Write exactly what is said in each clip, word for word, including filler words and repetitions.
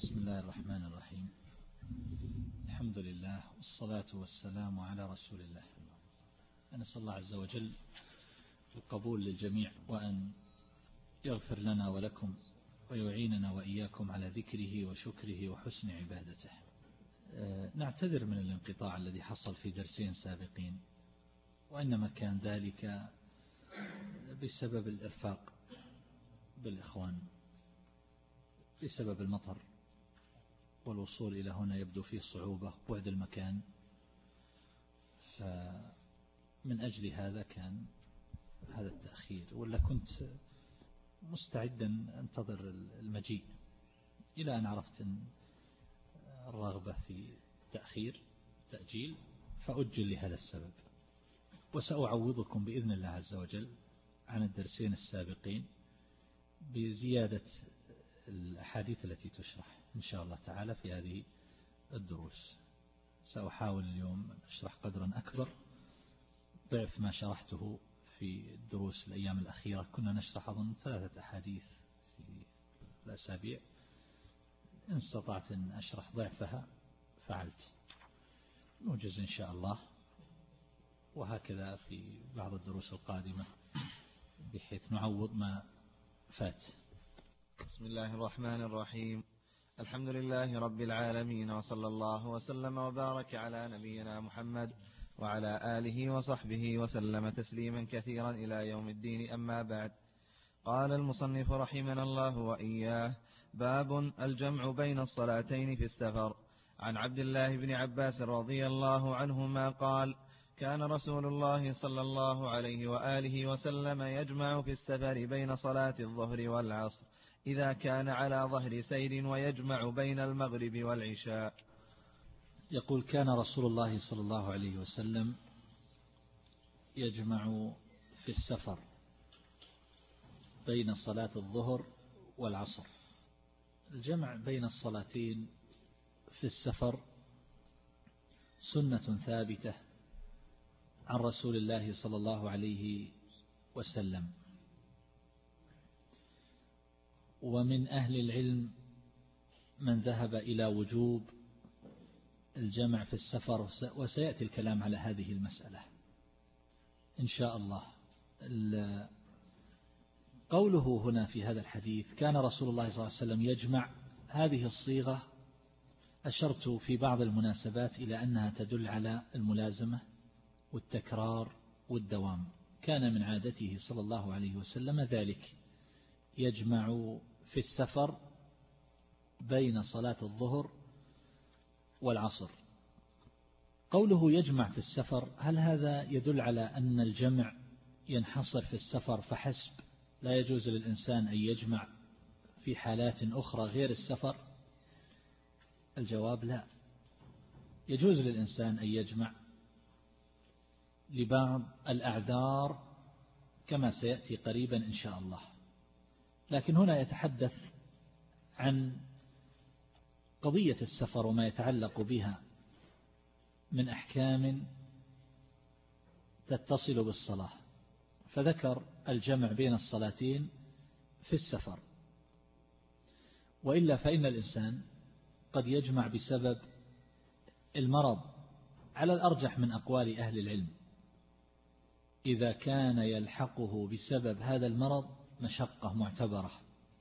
بسم الله الرحمن الرحيم. الحمد لله والصلاة والسلام على رسول الله. نسأل الله عز وجل القبول للجميع، وأن يغفر لنا ولكم ويعيننا وإياكم على ذكره وشكره وحسن عبادته. نعتذر من الانقطاع الذي حصل في درسين سابقين، وإنما كان ذلك بسبب الإرفاق بالإخوان بسبب المطر، والوصول إلى هنا يبدو فيه صعوبة، بعد المكان، فمن أجل هذا كان هذا التأخير، ولا كنت مستعدا أنتظر المجيء إلى أن عرفت أن الرغبة في تأخير تأجيل فأجل لهذا السبب. وسأعوضكم بإذن الله عز وجل عن الدرسين السابقين بزيادة الأحاديث التي تشرح إن شاء الله تعالى في هذه الدروس. سأحاول اليوم أشرح قدرا أكبر، ضعف ما شرحته في الدروس الأيام الأخيرة. كنا نشرح أظن ثلاثة أحاديث في الأسابيع، إن استطعت أن أشرح ضعفها فعلت، نوجز إن شاء الله، وهكذا في بعض الدروس القادمة بحيث نعوض ما فات. بسم الله الرحمن الرحيم. الحمد لله رب العالمين، وصلى الله وسلم وبارك على نبينا محمد وعلى آله وصحبه وسلم تسليما كثيرا إلى يوم الدين. أما بعد، قال المصنف رحمنا الله وإياه: باب الجمع بين الصلاتين في السفر. عن عبد الله بن عباس رضي الله عنهما قال: كان رسول الله صلى الله عليه وآله وسلم يجمع في السفر بين صلاة الظهر والعصر إذا كان على ظهر سير، ويجمع بين المغرب والعشاء. يقول: كان رسول الله صلى الله عليه وسلم يجمع في السفر بين صلاة الظهر والعصر. الجمع بين الصلاتين في السفر سنة ثابتة عن رسول الله صلى الله عليه وسلم، ومن أهل العلم من ذهب إلى وجوب الجمع في السفر، وسيأتي الكلام على هذه المسألة إن شاء الله. قوله هنا في هذا الحديث كان رسول الله صلى الله عليه وسلم يجمع، هذه الصيغة أشرت في بعض المناسبات إلى أنها تدل على الملازمة والتكرار والدوام. كان من عادته صلى الله عليه وسلم ذلك، يجمع في السفر بين صلاة الظهر والعصر. قوله يجمع في السفر، هل هذا يدل على أن الجمع ينحصر في السفر فحسب، لا يجوز للإنسان أن يجمع في حالات أخرى غير السفر؟ الجواب لا، يجوز للإنسان أن يجمع لبعض الأعذار كما سيأتي قريبا إن شاء الله، لكن هنا يتحدث عن قضية السفر وما يتعلق بها من أحكام تتصل بالصلاة، فذكر الجمع بين الصلاتين في السفر. وإلا فإن الإنسان قد يجمع بسبب المرض على الأرجح من أقوال أهل العلم، إذا كان يلحقه بسبب هذا المرض مشقة معتبرة،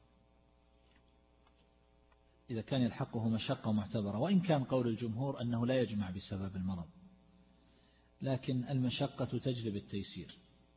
إذا كان يلحقه مشقة معتبرة، وإن كان قول الجمهور أنه لا يجمع بسبب المرض، لكن المشقة تجلب التيسير،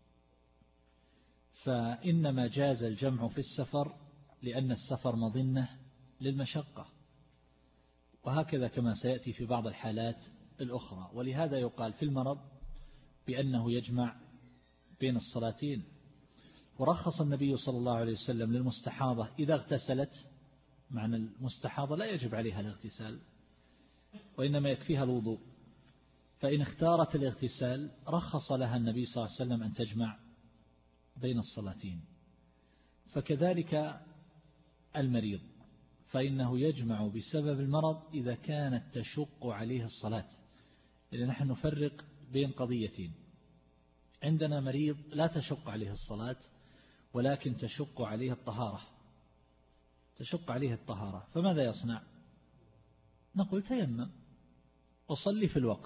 فإنما جاز الجمع في السفر لأن السفر مظنة للمشقة، وهكذا كما سيأتي في بعض الحالات الأخرى. ولهذا يقال في المرض بأنه يجمع بين الصلاتين. ورخص النبي صلى الله عليه وسلم للمستحاضة إذا اغتسلت، معنى المستحاضة لا يجب عليها الاغتسال وإنما يكفيها الوضوء، فإن اختارت الاغتسال رخص لها النبي صلى الله عليه وسلم أن تجمع بين الصلاتين. فكذلك المريض، فإنه يجمع بسبب المرض إذا كانت تشق عليه الصلاة، لأن نحن نفرق بين قضيتين: عندنا مريض لا تشق عليه الصلاة ولكن تشق عليه الطهارة، تشق عليه الطهارة، فماذا يصنع؟ نقول تيمم وصلي في الوقت.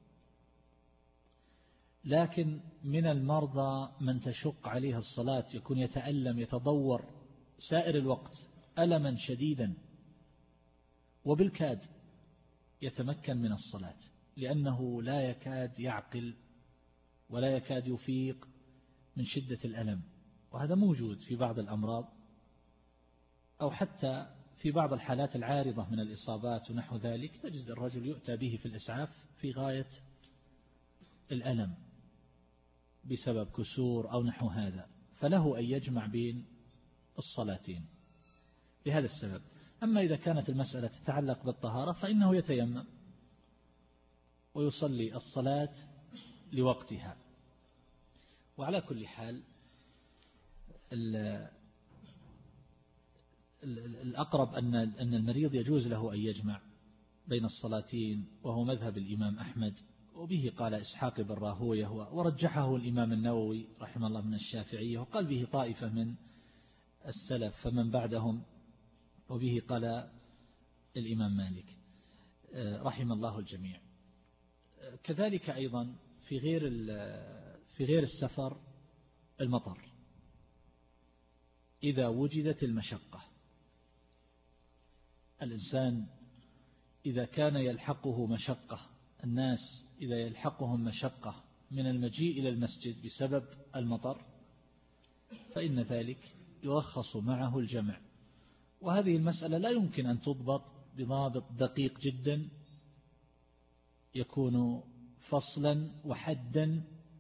لكن من المرضى من تشق عليه الصلاة، يكون يتألم يتضور سائر الوقت ألما شديدا، وبالكاد يتمكن من الصلاة، لأنه لا يكاد يعقل ولا يكاد يفيق من شدة الألم. وهذا موجود في بعض الأمراض، أو حتى في بعض الحالات العارضة من الإصابات ونحو ذلك، تجد الرجل يؤتى به في الإسعاف في غاية الألم بسبب كسور أو نحو هذا، فله أن يجمع بين الصلاتين بهذا السبب. أما إذا كانت المسألة تتعلق بالطهارة فإنه يتيمم ويصلي الصلاة لوقتها. وعلى كل حال الأقرب أن أن المريض يجوز له أن يجمع بين الصلاتين، وهو مذهب الإمام أحمد، وبه قال إسحاق بن راهويه، ورجحه الإمام النووي رحمه الله من الشافعية، وقال به طائفة من السلف فمن بعدهم، وبه قال الإمام مالك رحم الله الجميع. كذلك أيضا في غير في غير السفر المطر، إذا وجدت المشقة، الإنسان إذا كان يلحقه مشقة، الناس إذا يلحقهم مشقة من المجيء إلى المسجد بسبب المطر، فإن ذلك يرخص معه الجمع. وهذه المسألة لا يمكن أن تضبط بضابط دقيق جدا يكون فصلا وحدا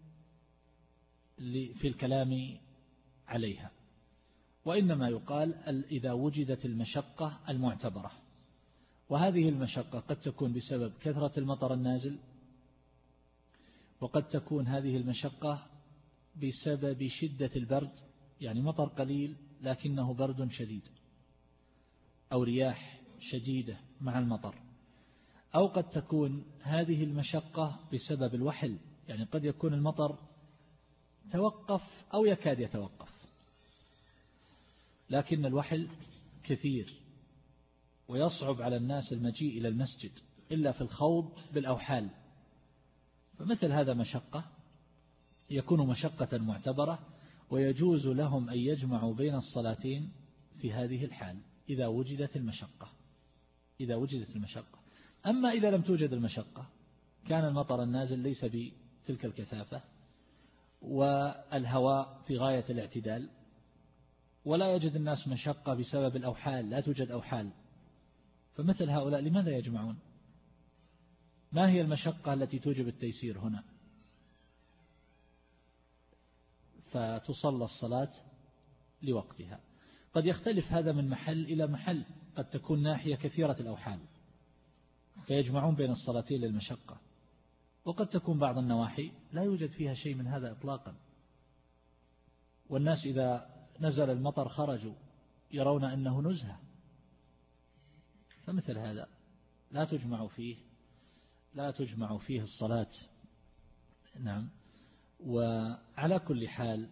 في الكلام عليها، وإنما يقال إذا وجدت المشقة المعتبرة. وهذه المشقة قد تكون بسبب كثرة المطر النازل، وقد تكون هذه المشقة بسبب شدة البرد، يعني مطر قليل لكنه برد شديد، أو رياح شديدة مع المطر. أو قد تكون هذه المشقة بسبب الوحل، يعني قد يكون المطر توقف أو يكاد يتوقف، لكن الوحل كثير ويصعب على الناس المجيء إلى المسجد إلا في الخوض بالأوحال، فمثل هذا مشقة يكون مشقة معتبرة، ويجوز لهم أن يجمعوا بين الصلاتين في هذه الحال إذا وجدت المشقة إذا وجدت المشقة. أما إذا لم توجد المشقة، كان المطر النازل ليس بتلك الكثافة، والهواء في غاية الاعتدال، ولا يجد الناس مشقة بسبب الأوحال، لا توجد أوحال، فمثل هؤلاء لماذا يجمعون؟ ما هي المشقة التي توجب التيسير هنا؟ فتصلى الصلاة لوقتها. قد يختلف هذا من محل إلى محل، قد تكون ناحية كثيرة الأوحال فيجمعون بين الصلاتين للمشقة، وقد تكون بعض النواحي لا يوجد فيها شيء من هذا إطلاقا، والناس إذا نزل المطر خرجوا يرون أنه نزهة، فمثل هذا لا تجمع فيه لا تجمع فيه الصلاة. نعم. وعلى كل حال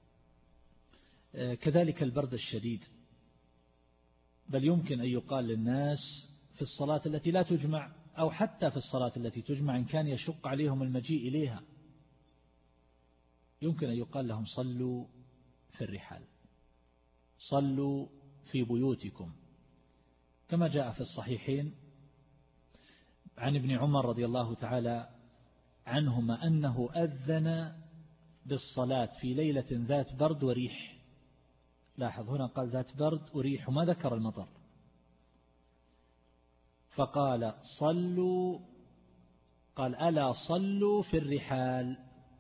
كذلك البرد الشديد، بل يمكن أن يقال للناس في الصلاة التي لا تجمع، أو حتى في الصلاة التي تجمع إن كان يشق عليهم المجيء إليها، يمكن أن يقال لهم صلوا في الرحال، صلوا في بيوتكم، كما جاء في الصحيحين عن ابن عمر رضي الله تعالى عنهما أنه أذن بالصلاة في ليلة ذات برد وريح. لاحظ هنا قال ذات برد وريح وما ذكر المطر، فقال صلوا، قال ألا صلوا في الرحال،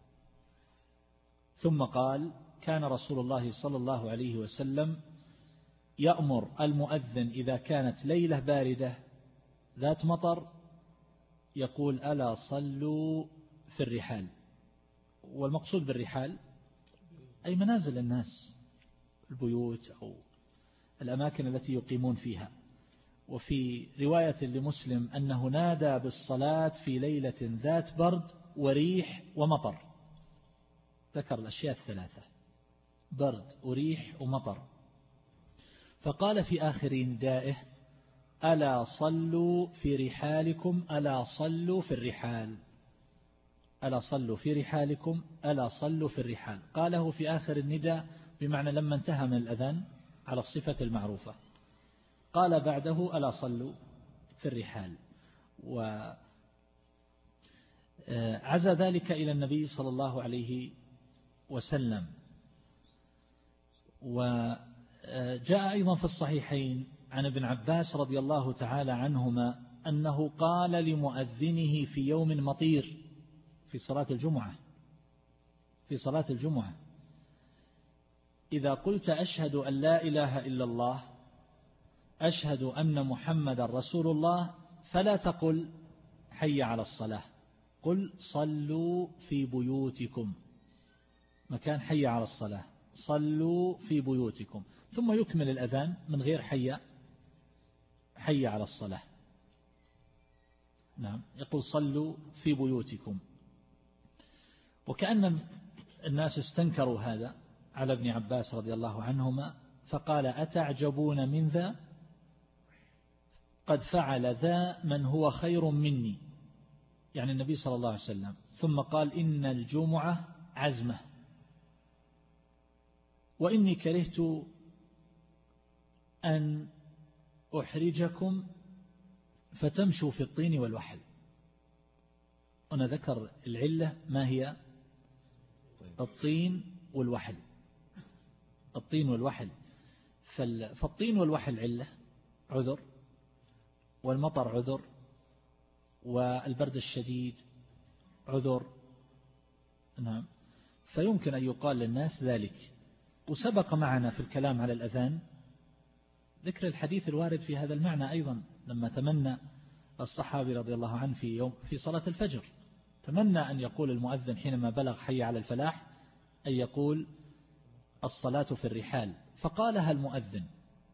ثم قال كان رسول الله صلى الله عليه وسلم يأمر المؤذن إذا كانت ليلة باردة ذات مطر يقول ألا صلوا في الرحال. والمقصود بالرحال أي منازل الناس، البيوت أو الأماكن التي يقيمون فيها. وفي رواية لمسلم أنه نادى بالصلاة في ليلة ذات برد وريح ومطر، ذكر الأشياء الثلاثة: برد وريح ومطر. فقال في آخر ندائه: ألا صلوا في رحالكم ألا صلوا في الرحال ألا صلوا في رحالكم ألا صلوا في الرحال. قاله في آخر النداء بمعنى لما انتهى من الأذان على الصفة المعروفة. قال بعده: ألا صلوا في الرحال. وعزى ذلك إلى النبي صلى الله عليه وسلم. وجاء أيضا في الصحيحين عن ابن عباس رضي الله تعالى عنهما أنه قال لمؤذنه في يوم مطير في صلاة الجمعة في صلاة الجمعة: إذا قلت أشهد أن لا إله إلا الله أشهد أن محمد رسول الله فلا تقل حي على الصلاة، قل صلوا في بيوتكم، مكان حي على الصلاة، صلوا في بيوتكم، ثم يكمل الأذان من غير حي حي على الصلاة. نعم، يقول صلوا في بيوتكم. وكأن الناس استنكروا هذا على ابن عباس رضي الله عنهما، فقال: أتعجبون من ذا؟ قد فعل ذا من هو خير مني، يعني النبي صلى الله عليه وسلم. ثم قال: إن الجمعة عزمة، وإني كرهت أن أحرجكم فتمشوا في الطين والوحل. أنا ذكر العلة ما هي؟ الطين والوحل. الطين والوحل فالطين والوحل علة عذر، والمطر عذر، والبرد الشديد عذر. نعم، فيمكن أن يقال للناس ذلك. وسبق معنا في الكلام على الأذان ذكر الحديث الوارد في هذا المعنى أيضا، لما تمنى الصحابي رضي الله عنه في يوم في صلاة الفجر، تمنى أن يقول المؤذن حينما بلغ حي على الفلاح أن يقول الصلاة في الرحال، فقالها المؤذن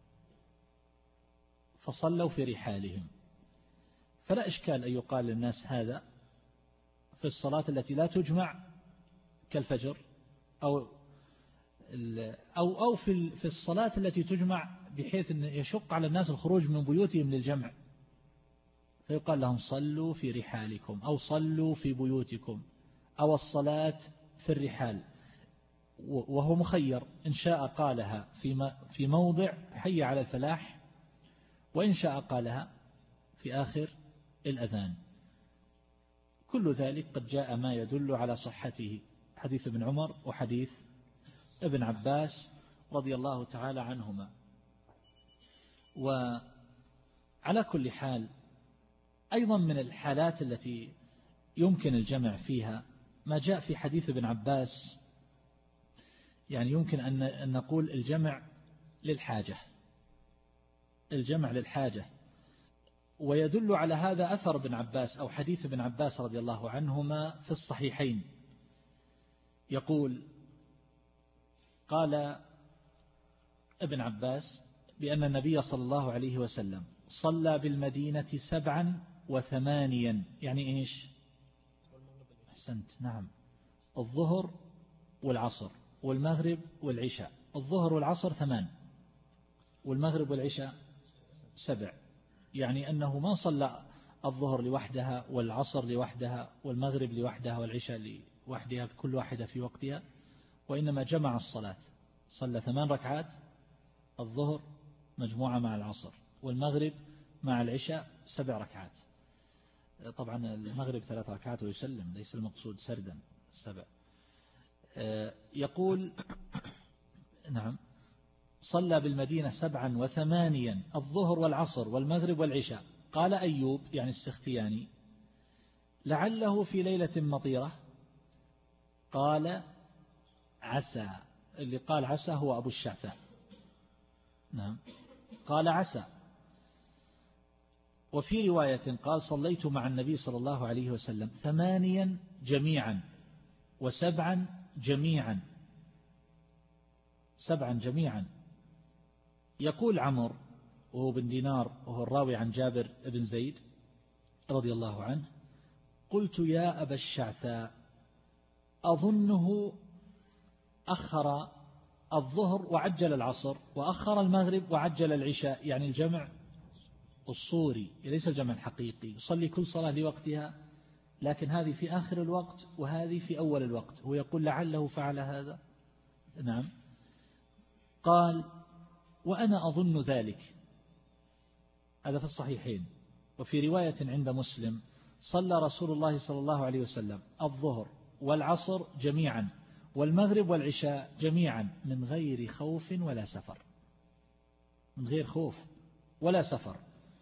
فصلوا في رحالهم. فلا إشكال أن يقال للناس هذا في الصلاة التي لا تجمع كالفجر، أو أو أو في في الصلاة التي تجمع بحيث أن يشق على الناس الخروج من بيوتهم للجمع، فيقال لهم صلوا في رحالكم أو صلوا في بيوتكم أو الصلاة في الرحال. وهو مخير، إن شاء قالها في في موضع حي على الفلاح، وإن شاء قالها في آخر الأذان. كل ذلك قد جاء ما يدل على صحته، حديث ابن عمر وحديث ابن عباس رضي الله تعالى عنهما. وعلى كل حال أيضا من الحالات التي يمكن الجمع فيها ما جاء في حديث ابن عباس، يعني يمكن أن نقول الجمع للحاجة، الجمع للحاجة. ويدل على هذا أثر ابن عباس أو حديث ابن عباس رضي الله عنهما في الصحيحين، يقول: قال ابن عباس بأن النبي صلى الله عليه وسلم صلى بالمدينة سبعا وثمانيا، يعني إيش؟ أحسنت، نعم، الظهر والعصر والمغرب والعشاء. الظهر والعصر ثمان، والمغرب والعشاء سبع، يعني أنه ما صلى الظهر لوحدها والعصر لوحدها والمغرب لوحدها والعشاء لوحدها كل واحدة في وقتها، وإنما جمع الصلاة، صلى ثمان ركعات، الظهر مجموعة مع العصر، والمغرب مع العشاء سبع ركعات. طبعا المغرب ثلاث ركعات ويسلم، ليس المقصود سردا سبع. يقول: نعم، صلى بالمدينة سبعا وثمانيا، الظهر والعصر والمغرب والعشاء. قال أيوب يعني السختياني: لعله في ليلة مطيرة. قال: عسى. اللي قال عسى هو أبو الشعثاء. نعم، قال عسى. وفي رواية قال: صليت مع النبي صلى الله عليه وسلم ثمانيا جميعا وسبعا جميعا، سبعا جميعا. يقول عمر وهو بن دينار وهو الراوي عن جابر بن زيد رضي الله عنه: قلت يا أبا الشعثاء أظنه أخر الظهر وعجل العصر، وأخر المغرب وعجل العشاء، يعني الجمع الصوري ليس الجمع الحقيقي، يصلي كل صلاة لوقتها، لكن هذه في آخر الوقت وهذه في أول الوقت. هو يقول لعله فعل هذا. نعم. قال وأنا أظن ذلك، هذا في الصحيحين. وفي رواية عند مسلم صلى رسول الله صلى الله عليه وسلم الظهر والعصر جميعا والمغرب والعشاء جميعا من غير خوف ولا سفر، من غير خوف ولا سفر.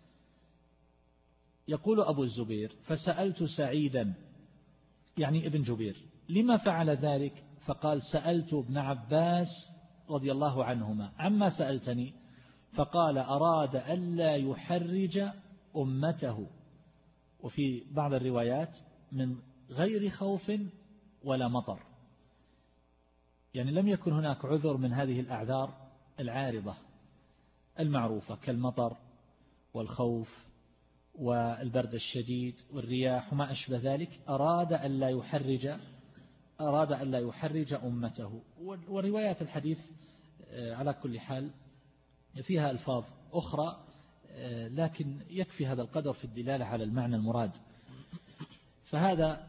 يقول أبو الزبير فسألت سعيدا يعني ابن جبير لما فعل ذلك، فقال سألت ابن عباس رضي الله عنهما عما سألتني، فقال أراد ألا يحرج أمته. وفي بعض الروايات من غير خوف ولا مطر، يعني لم يكن هناك عذر من هذه الأعذار العارضة المعروفة كالمطر والخوف والبرد الشديد والرياح وما أشبه ذلك. أراد ألا يحرج أراد ألا يحرج أمته. وروايات الحديث على كل حال فيها ألفاظ أخرى، لكن يكفي هذا القدر في الدلالة على المعنى المراد. فهذا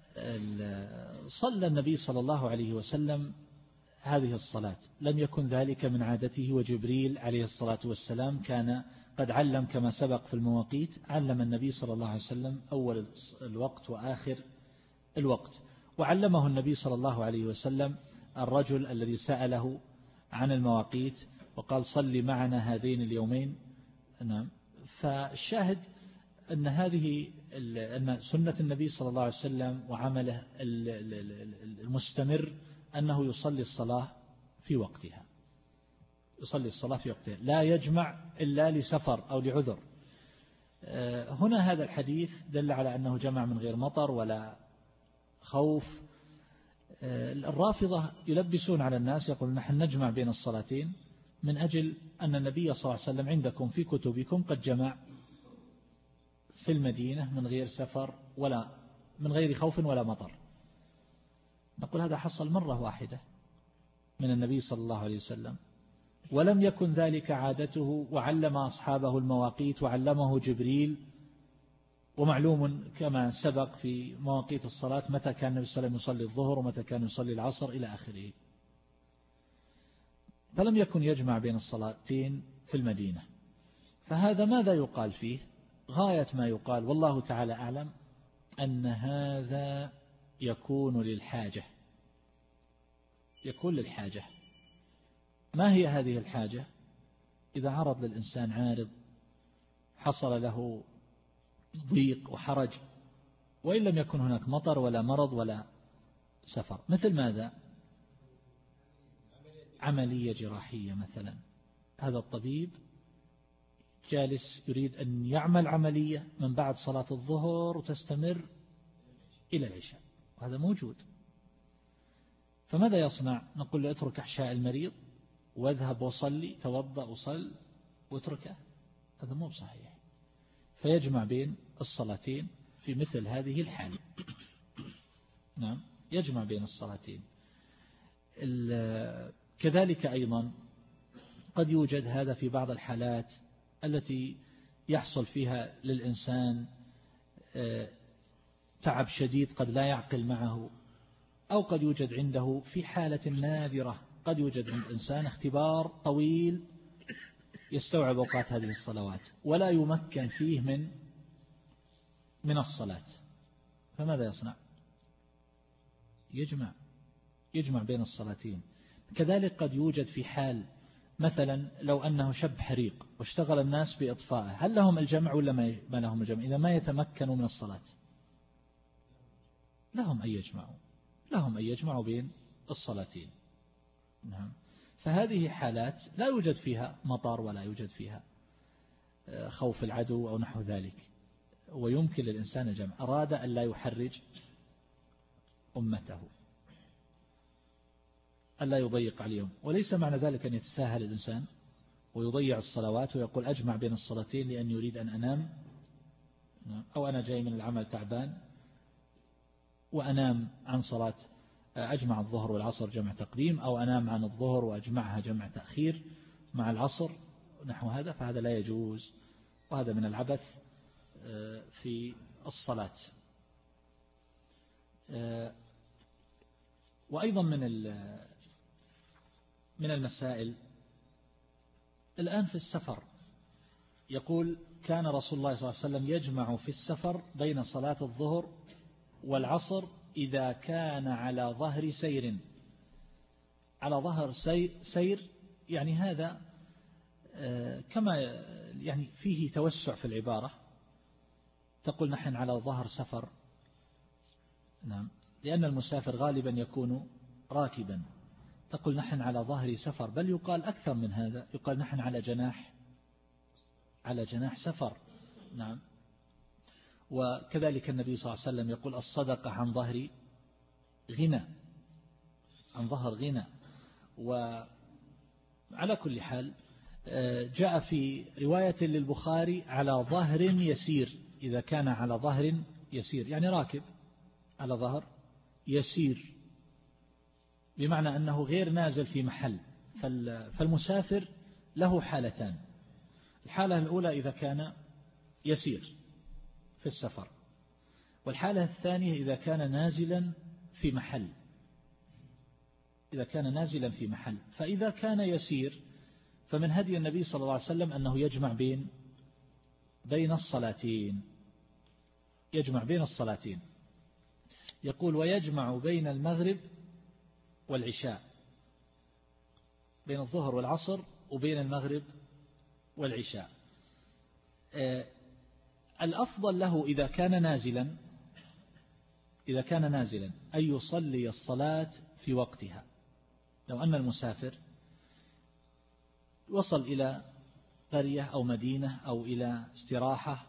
صلى النبي صلى الله عليه وسلم هذه الصلاة، لم يكن ذلك من عادته، وجبريل عليه الصلاة والسلام كان قد علم كما سبق في المواقيت، علم النبي صلى الله عليه وسلم أول الوقت وآخر الوقت. وعلمه النبي صلى الله عليه وسلم الرجل الذي سأله عن المواقيت وقال صل معنا هذين اليومين. نعم. فالشاهد أن هذه أن سنة النبي صلى الله عليه وسلم وعمله المستمر أنه يصلي الصلاة في وقتها، يصلي الصلاة في وقتها، لا يجمع إلا لسفر أو لعذر. هنا هذا الحديث دل على أنه جمع من غير مطر ولا خوف. الرافضة يلبسون على الناس، يقول نحن نجمع بين الصلاتين من أجل أن النبي صلى الله عليه وسلم عندكم في كتبكم قد جمع في المدينة من غير سفر ولا من غير خوف ولا مطر. نقول هذا حصل مرة واحدة من النبي صلى الله عليه وسلم، ولم يكن ذلك عادته، وعلم أصحابه المواقيت وعلمه جبريل. ومعلوم كما سبق في مواقيت الصلاة متى كان النبي صلى الله عليه وسلم يصلي الظهر ومتى كان يصلي العصر إلى آخره. فلم يكن يجمع بين الصلاتين في المدينة. فهذا ماذا يقال فيه؟ غاية ما يقال والله تعالى أعلم أن هذا يكون للحاجة، يكون للحاجة. ما هي هذه الحاجة؟ إذا عرض للإنسان عارض حصل له ضيق وحرج، وإن لم يكن هناك مطر ولا مرض ولا سفر، مثل ماذا؟ عملية جراحية مثلا، هذا الطبيب جالس يريد أن يعمل عملية من بعد صلاة الظهر وتستمر إلى العشاء، وهذا موجود. فماذا يصنع؟ نقول له اترك أحشاء المريض واذهب وصلي، توضأ وصل واتركه، هذا مو صحيح. فيجمع بين الصلاتين في مثل هذه الحالة. نعم، يجمع بين الصلاتين. كذلك أيضا قد يوجد هذا في بعض الحالات التي يحصل فيها للإنسان تعب شديد قد لا يعقل معه، أو قد يوجد عنده في حالة نادرة قد يوجد عند إنسان اختبار طويل يستوعب أوقات هذه الصلوات ولا يمكن فيه من من الصلاة، فماذا يصنع؟ يجمع يجمع بين الصلاتين. كذلك قد يوجد في حال مثلا لو أنه شب حريق واشتغل الناس بإطفائه، هل لهم الجمع ولا ما لهم الجمع؟ إذا ما يتمكنوا من الصلاة لهم أن يجمعوا لهم أن يجمعوا بين الصلاتين. نعم. فهذه حالات لا يوجد فيها مطر ولا يوجد فيها خوف العدو أو نحو ذلك، ويمكن للإنسان الجمع. أراد أن لا يحرج أمته، ألا يضيق عليهم، وليس معنى ذلك أن يتساهل الإنسان ويضيع الصلوات ويقول أجمع بين الصلاتين لأن يريد أن أنام، أو أنا جاي من العمل تعبان وأنام عن صلاة أجمع الظهر والعصر جمع تقديم، أو أنام عن الظهر وأجمعها جمع تأخير مع العصر نحو هذا، فهذا لا يجوز، وهذا من العبث في الصلاة. وأيضا من من المسائل الآن في السفر، يقول كان رسول الله صلى الله عليه وسلم يجمع في السفر بين صلاة الظهر والعصر إذا كان على ظهر سير. على ظهر سير يعني هذا كما يعني فيه توسع في العبارة، تقول نحن على ظهر سفر، نعم، لأن المسافر غالبا يكون راكبا، تقول نحن على ظهر سفر، بل يقال أكثر من هذا، يقال نحن على جناح على جناح سفر، نعم. وكذلك النبي صلى الله عليه وسلم يقول الصدقة عن ظهر غنى، عن ظهر غنى. وعلى كل حال جاء في رواية للبخاري على ظهر يسير، إذا كان على ظهر يسير يعني راكب على ظهر يسير، بمعنى أنه غير نازل في محل. فالمسافر له حالتان، الحالة الأولى إذا كان يسير في السفر، والحالة الثانية إذا كان نازلا في محل، إذا كان نازلا في محل. فإذا كان يسير فمن هدي النبي صلى الله عليه وسلم أنه يجمع بين بين الصلاتين، يجمع بين الصلاتين. يقول ويجمع بين المغرب والعشاء، بين الظهر والعصر وبين المغرب والعشاء. الأفضل له إذا كان نازلا إذا كان نازلا أن يصلي الصلاة في وقتها. لو أن المسافر وصل إلى قرية أو مدينة أو إلى استراحة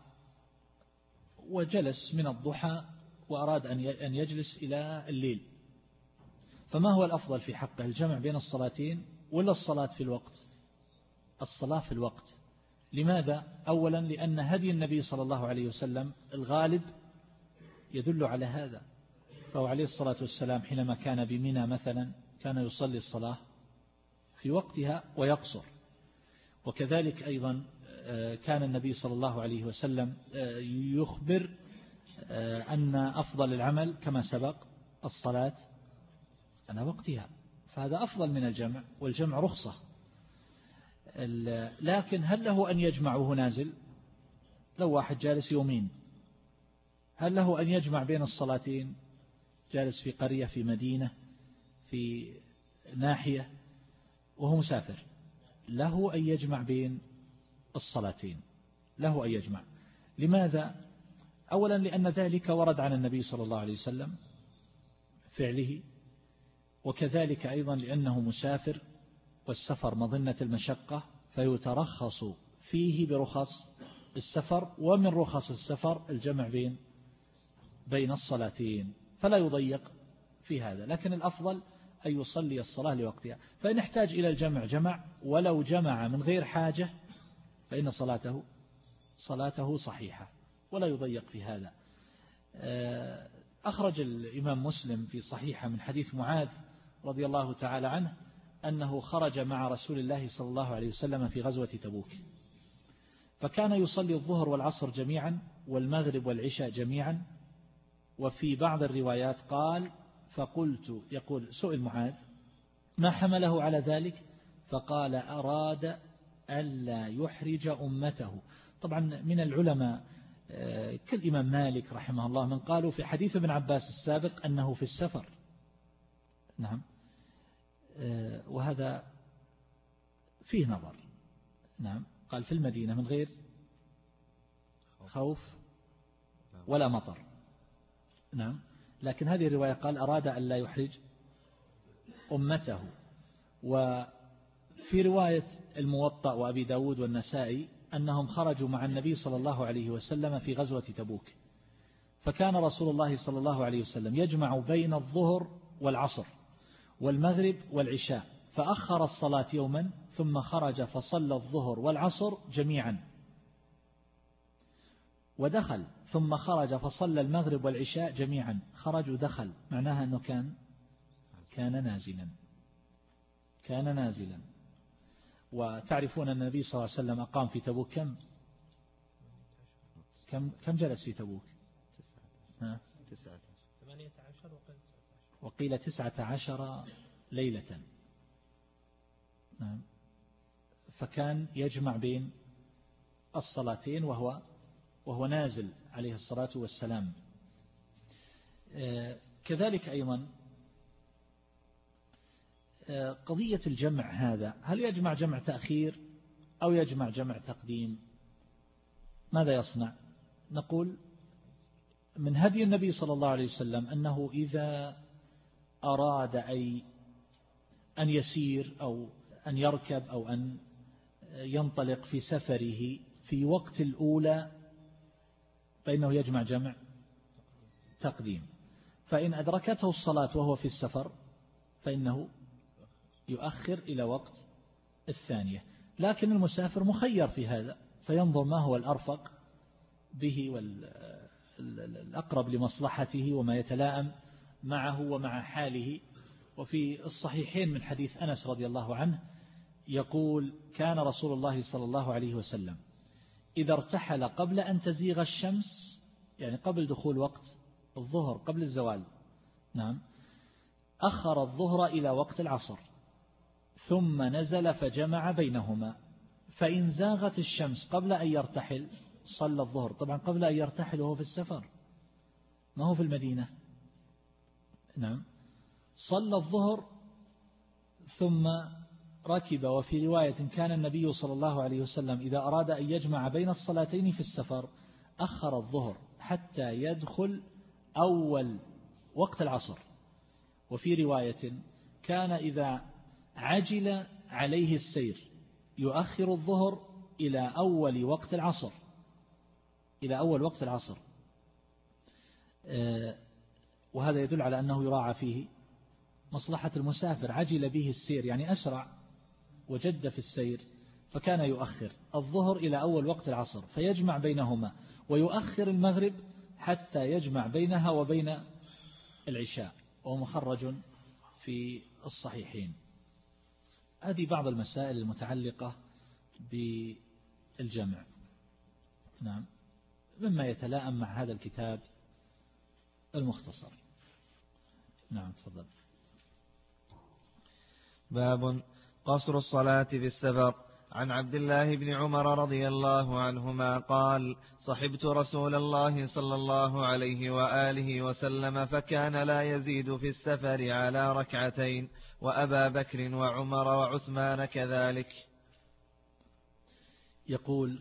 وجلس من الضحى وأراد أن يجلس إلى الليل، فما هو الأفضل في حقه، الجمع بين الصلاتين ولا الصلاة في الوقت؟ الصلاة في الوقت. لماذا؟ أولا لأن هدي النبي صلى الله عليه وسلم الغالب يدل على هذا، فهو عليه الصلاة والسلام حينما كان بمنى مثلا كان يصلي الصلاة في وقتها ويقصر. وكذلك أيضا كان النبي صلى الله عليه وسلم يخبر أن أفضل العمل كما سبق الصلاة على وقتها، فهذا أفضل من الجمع، والجمع رخصة. لكن هل له أن يجمع وهو نازل؟ لو واحد جالس يومين هل له أن يجمع بين الصلاتين؟ جالس في قرية في مدينة في ناحية وهو مسافر، له أن يجمع بين الصلاتين، له أن يجمع. لماذا؟ أولا لأن ذلك ورد عن النبي صلى الله عليه وسلم فعله، وكذلك أيضا لأنه مسافر والسفر مظنة المشقة فيترخص فيه برخص السفر، ومن رخص السفر الجمع بين بين الصلاتين، فلا يضيق في هذا. لكن الأفضل أن يصلي الصلاة لوقتها، فإن احتاج إلى الجمع جمع، ولو جمع من غير حاجة فإن صلاته صلاته صحيحة ولا يضيق في هذا. أخرج الإمام مسلم في صحيحه من حديث معاذ رضي الله تعالى عنه أنه خرج مع رسول الله صلى الله عليه وسلم في غزوة تبوك، فكان يصلي الظهر والعصر جميعا والمغرب والعشاء جميعا. وفي بعض الروايات قال فقلت، يقول سئل معاذ ما حمله على ذلك، فقال أراد ألا يحرج أمته. طبعا من العلماء كالإمام مالك رحمه الله من قالوا في حديث ابن عباس السابق أنه في السفر، نعم، وهذا فيه نظر، نعم، قال في المدينة من غير خوف ولا مطر، نعم، لكن هذه الرواية قال أراد أن لا يحرج أمته. وفي رواية الموطأ وأبي داود والنسائي أنهم خرجوا مع النبي صلى الله عليه وسلم في غزوة تبوك، فكان رسول الله صلى الله عليه وسلم يجمع بين الظهر والعصر والمغرب والعشاء، فأخر الصلاة يوما ثم خرج فصلى الظهر والعصر جميعا، ودخل ثم خرج فصلى المغرب والعشاء جميعا. خرج ودخل معناها أنه كان كان نازلا كان نازلا وتعرفون أن النبي صلى الله عليه وسلم أقام في تبوك كم كم كم جلس في تبوك ها؟ وقيل تسعة عشر ليلة. نعم. فكان يجمع بين الصلاتين وهو وهو نازل عليه الصلاة والسلام. كذلك أيضا قضية الجمع هذا، هل يجمع جمع تأخير أو يجمع جمع تقديم؟ ماذا يصنع؟ نقول من هدي النبي صلى الله عليه وسلم أنه إذا أراد أي أن يسير أو أن يركب أو أن ينطلق في سفره في وقت الأولى فإنه يجمع جمع تقديم، فإن أدركته الصلاة وهو في السفر فإنه يؤخر إلى وقت الثانية. لكن المسافر مخير في هذا، فينظر ما هو الأرفق به والأقرب لمصلحته وما يتلائم معه ومع حاله. وفي الصحيحين من حديث أنس رضي الله عنه يقول: كان رسول الله صلى الله عليه وسلم إذا ارتحل قبل أن تزيغ الشمس، يعني قبل دخول وقت الظهر قبل الزوال، نعم، أخر الظهر إلى وقت العصر ثم نزل فجمع بينهما، فإن زاغت الشمس قبل أن يرتحل صلى الظهر. طبعا قبل أن يرتحل وهو في السفر، ما هو في المدينة، نعم، صلى الظهر ثم ركب. وفي رواية كان النبي صلى الله عليه وسلم إذا أراد أن يجمع بين الصلاتين في السفر أخر الظهر حتى يدخل أول وقت العصر. وفي رواية كان إذا عجل عليه السير يؤخر الظهر إلى أول وقت العصر إلى أول وقت العصر وهذا يدل على أنه يراعى فيه مصلحة المسافر. عجل به السير يعني أسرع وجد في السير، فكان يؤخر الظهر إلى أول وقت العصر فيجمع بينهما، ويؤخر المغرب حتى يجمع بينها وبين العشاء، ومخرج في الصحيحين. هذه بعض المسائل المتعلقة بالجمع، نعم، مما يتلائم مع هذا الكتاب المختصر. نعم، تفضل. باب قصر الصلاة في السفر. عن عبد الله بن عمر رضي الله عنهما قال: صحبت رسول الله صلى الله عليه وآله وسلم فكان لا يزيد في السفر على ركعتين، وأبا بكر وعمر وعثمان كذلك. يقول: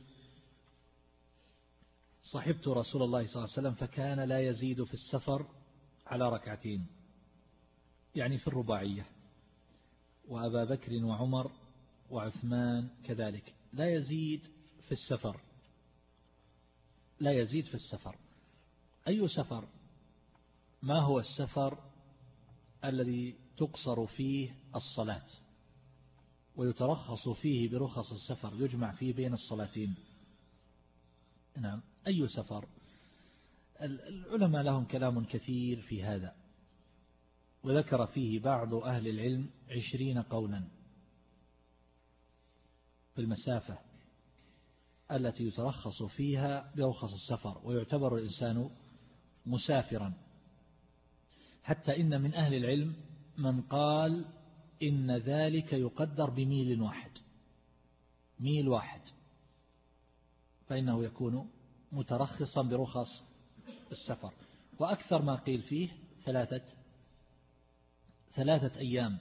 صحبت رسول الله صلى الله عليه وسلم فكان لا يزيد في السفر على ركعتين، يعني في الرباعية، وأبا بكر وعمر وعثمان كذلك. لا يزيد في السفر، لا يزيد في السفر. أي سفر؟ ما هو السفر الذي تقصر فيه الصلاة ويترخص فيه برخص السفر، يجمع فيه بين الصلاتين؟ نعم، أي سفر؟ العلماء لهم كلام كثير في هذا، وذكر فيه بعض أهل العلم عشرين قولا في المسافة التي يترخص فيها برخص السفر ويعتبر الإنسان مسافرا. حتى إن من أهل العلم من قال إن ذلك يقدر بميل واحد، ميل واحد، فإنه يكون مترخصا برخص السفر. وأكثر ما قيل فيه ثلاثة ثلاثة أيام.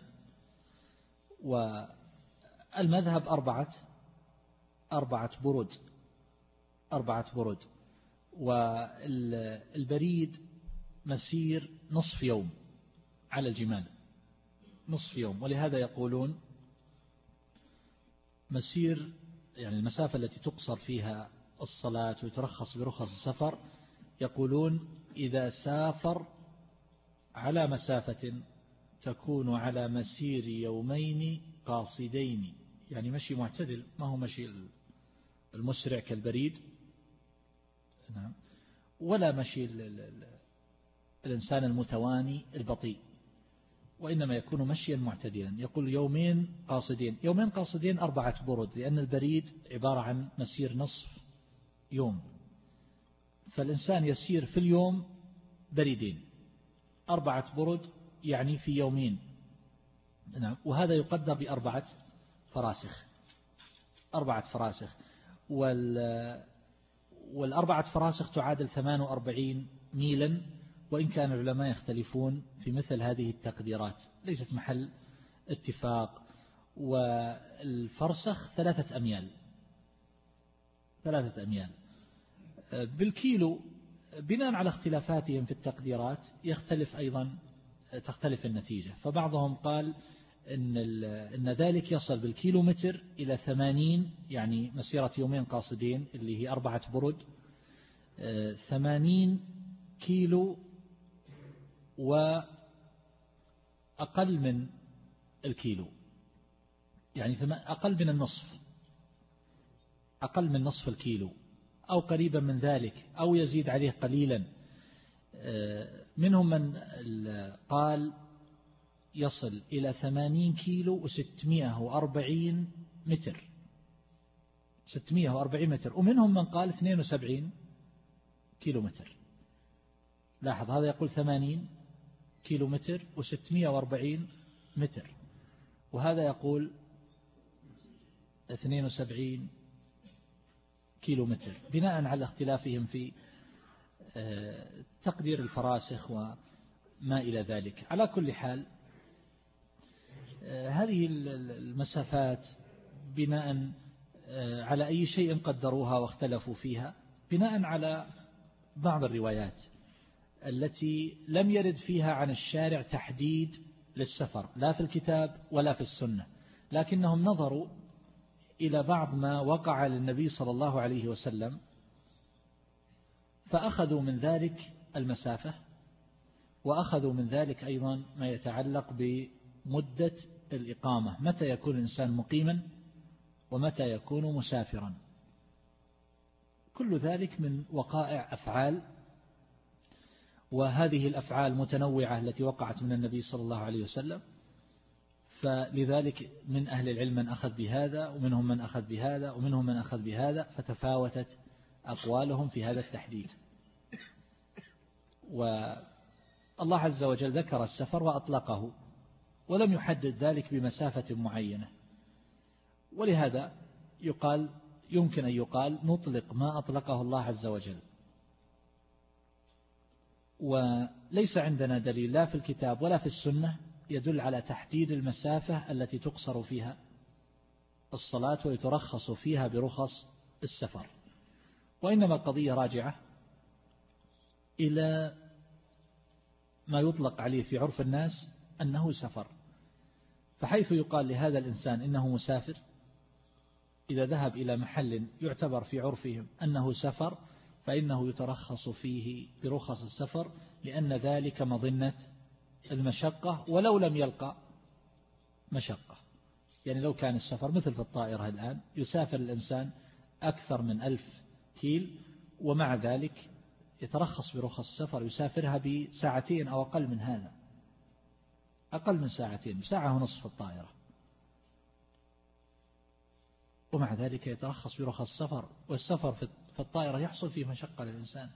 والمذهب أربعة أربعة برد أربعة برد والبريد مسير نصف يوم على الجمال، نصف يوم. ولهذا يقولون مسير، يعني المسافة التي تقصر فيها الصلاة ويترخص برخص السفر، يقولون إذا سافر على مسافة تكون على مسير يومين قاصدين، يعني مشي معتدل، ما هو مشي المسرع كالبريد، نعم، ولا مشي الإنسان المتواني البطيء. وإنما يكون مشيا معتدلا. يقول يومين قاصدين. يومين قاصدين أربعة برد، لأن البريد عبارة عن مسير نصف يوم، فالإنسان يسير في اليوم بريدين، أربعة برد يعني في يومين. نعم. وهذا يقدر بأربعة فراسخ، أربعة فراسخ. وال والأربعة فراسخ تعادل ثمان وأربعين ميلا، وإن كان العلماء يختلفون في مثل هذه التقديرات، ليست محل اتفاق. والفرسخ ثلاثة أميال، ثلاثة أميال. بالكيلو بناء على اختلافاتهم في التقديرات يختلف أيضا، تختلف النتيجة. فبعضهم قال إن, إن ذلك يصل بالكيلو متر إلى ثمانين، يعني مسيرة يومين قاصدين اللي هي أربعة برد، ثمانين كيلو وأقل من الكيلو، يعني أقل من النصف، أقل من نصف الكيلو أو قريبا من ذلك أو يزيد عليه قليلا. منهم من قال يصل إلى ثمانين كيلو وستمائة وأربعين متر، ستمائة وأربعين متر. ومنهم من قال اثنين وسبعين كيلو متر. لاحظ، هذا يقول ثمانين كيلو متر وستمائة وأربعين متر، وهذا يقول اثنين وسبعين كيلو متر، بناء على اختلافهم في تقدير الفراسخ وما إلى ذلك. على كل حال هذه المسافات بناء على أي شيء قدروها واختلفوا فيها، بناء على بعض الروايات التي لم يرد فيها عن الشارع تحديد للسفر، لا في الكتاب ولا في السنة، لكنهم نظروا إلى بعض ما وقع للنبي صلى الله عليه وسلم فأخذوا من ذلك المسافة، وأخذوا من ذلك أيضا ما يتعلق بمدة الإقامة، متى يكون الإنسان مقيما ومتى يكون مسافرا. كل ذلك من وقائع أفعال، وهذه الأفعال متنوعة التي وقعت من النبي صلى الله عليه وسلم، فلذلك من أهل العلم من أخذ بهذا ومنهم من أخذ بهذا ومنهم من أخذ بهذا، فتفاوتت أقوالهم في هذا التحديد. والله عز وجل ذكر السفر وأطلقه ولم يحدد ذلك بمسافة معينة، ولهذا يقال يمكن أن يقال نطلق ما أطلقه الله عز وجل. وليس عندنا دليل لا في الكتاب ولا في السنة يدل على تحديد المسافة التي تقصر فيها الصلاة ويترخص فيها برخص السفر، وإنما القضية راجعة إلى ما يطلق عليه في عرف الناس أنه سفر. فحيث يقال لهذا الإنسان إنه مسافر، إذا ذهب إلى محل يعتبر في عرفهم أنه سفر، فإنه يترخص فيه برخص السفر، لأن ذلك مظنة المشقة ولو لم يلقى مشقة. يعني لو كان السفر مثل في الطائرة الآن، يسافر الإنسان أكثر من ألف كيل ومع ذلك يترخص برخص السفر، يسافرها بساعتين أو أقل من هذا، أقل من ساعتين، ساعة ونصف الطائرة، ومع ذلك يترخص برخص السفر. والسفر في الطائرة يحصل فيه مشقة للإنسان.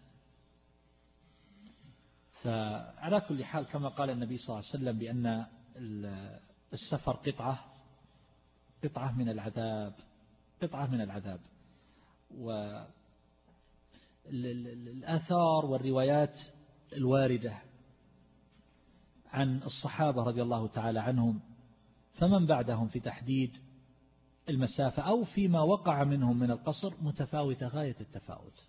فعلى كل حال كما قال النبي صلى الله عليه وسلم بأن السفر قطعة قطعة من العذاب، قطعة من العذاب. والآثار والروايات الواردة عن الصحابة رضي الله تعالى عنهم فمن بعدهم في تحديد المسافة أو فيما وقع منهم من القصر متفاوتة غاية التفاوت.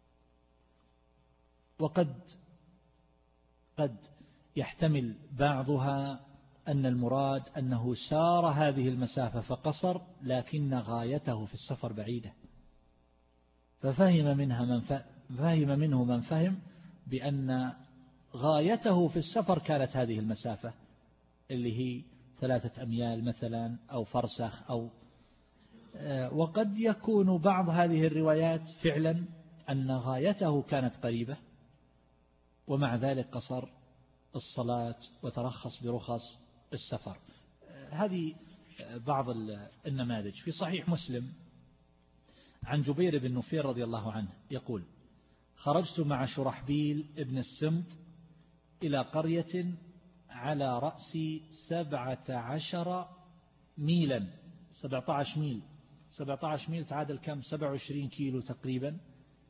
وقد قد يحتمل بعضها أن المراد أنه سار هذه المسافة فقصر، لكن غايته في السفر بعيدة، ففهم منها من فهم منه من فهم بأن غايته في السفر كانت هذه المسافة اللي هي ثلاثة أميال مثلا أو فرسخ أو. وقد يكون بعض هذه الروايات فعلا أن غايته كانت قريبة ومع ذلك قصر الصلاة وترخص برخص السفر. هذه بعض النماذج. في صحيح مسلم عن جبير بن نفير رضي الله عنه يقول: خرجت مع شرحبيل ابن السمط إلى قرية على رأس سبعة عشر ميلا، سبعة عشر ميل، سبعة عشر ميل تعادل كم؟ سبعة وعشرين كيلو تقريبا،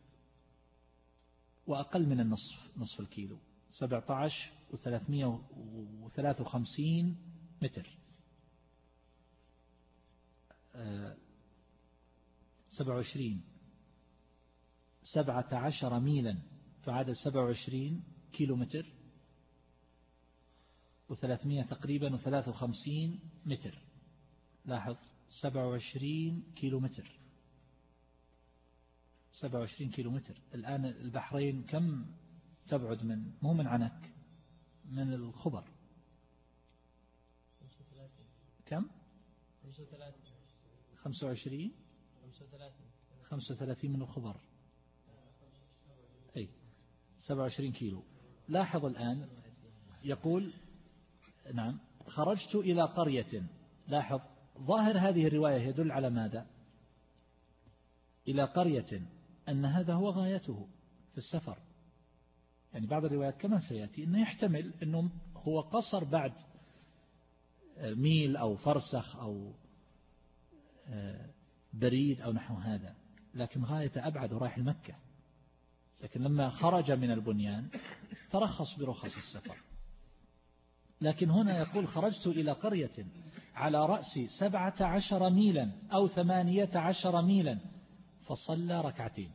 وأقل من النصف، نصف الكيلو، سبعة عشر وثلاثمائة وثلاثة وخمسين متر، سبعة وعشرين، سبعة عشر ميلا تعادل سبعة وعشرين كيلو متر وثلاثمائة تقريبا وثلاثة وخمسين متر. لاحظ، سبعة وعشرين كيلو متر، سبعة وعشرين كيلو متر. الآن البحرين كم تبعد من، مو من عنك، من الخبر كم؟ خمسة وعشرين، خمسة وثلاثين من الخبر، أي سبعة وعشرين كيلو. لاحظ الآن يقول: نعم، خرجت إلى قرية. لاحظ، ظاهر هذه الرواية يدل على ماذا؟ إلى قرية، أن هذا هو غايته في السفر. يعني بعض الروايات كما سيأتي أنه يحتمل أنه هو قصر بعد ميل أو فرسخ أو بريد أو نحو هذا، لكن غايته أبعد ورايح المكة. لكن لما خرج من البنيان ترخص برخص السفر. لكن هنا يقول: خرجت إلى قرية على رأس سبعة عشر ميلا أو ثمانية عشر ميلا فصلى ركعتين.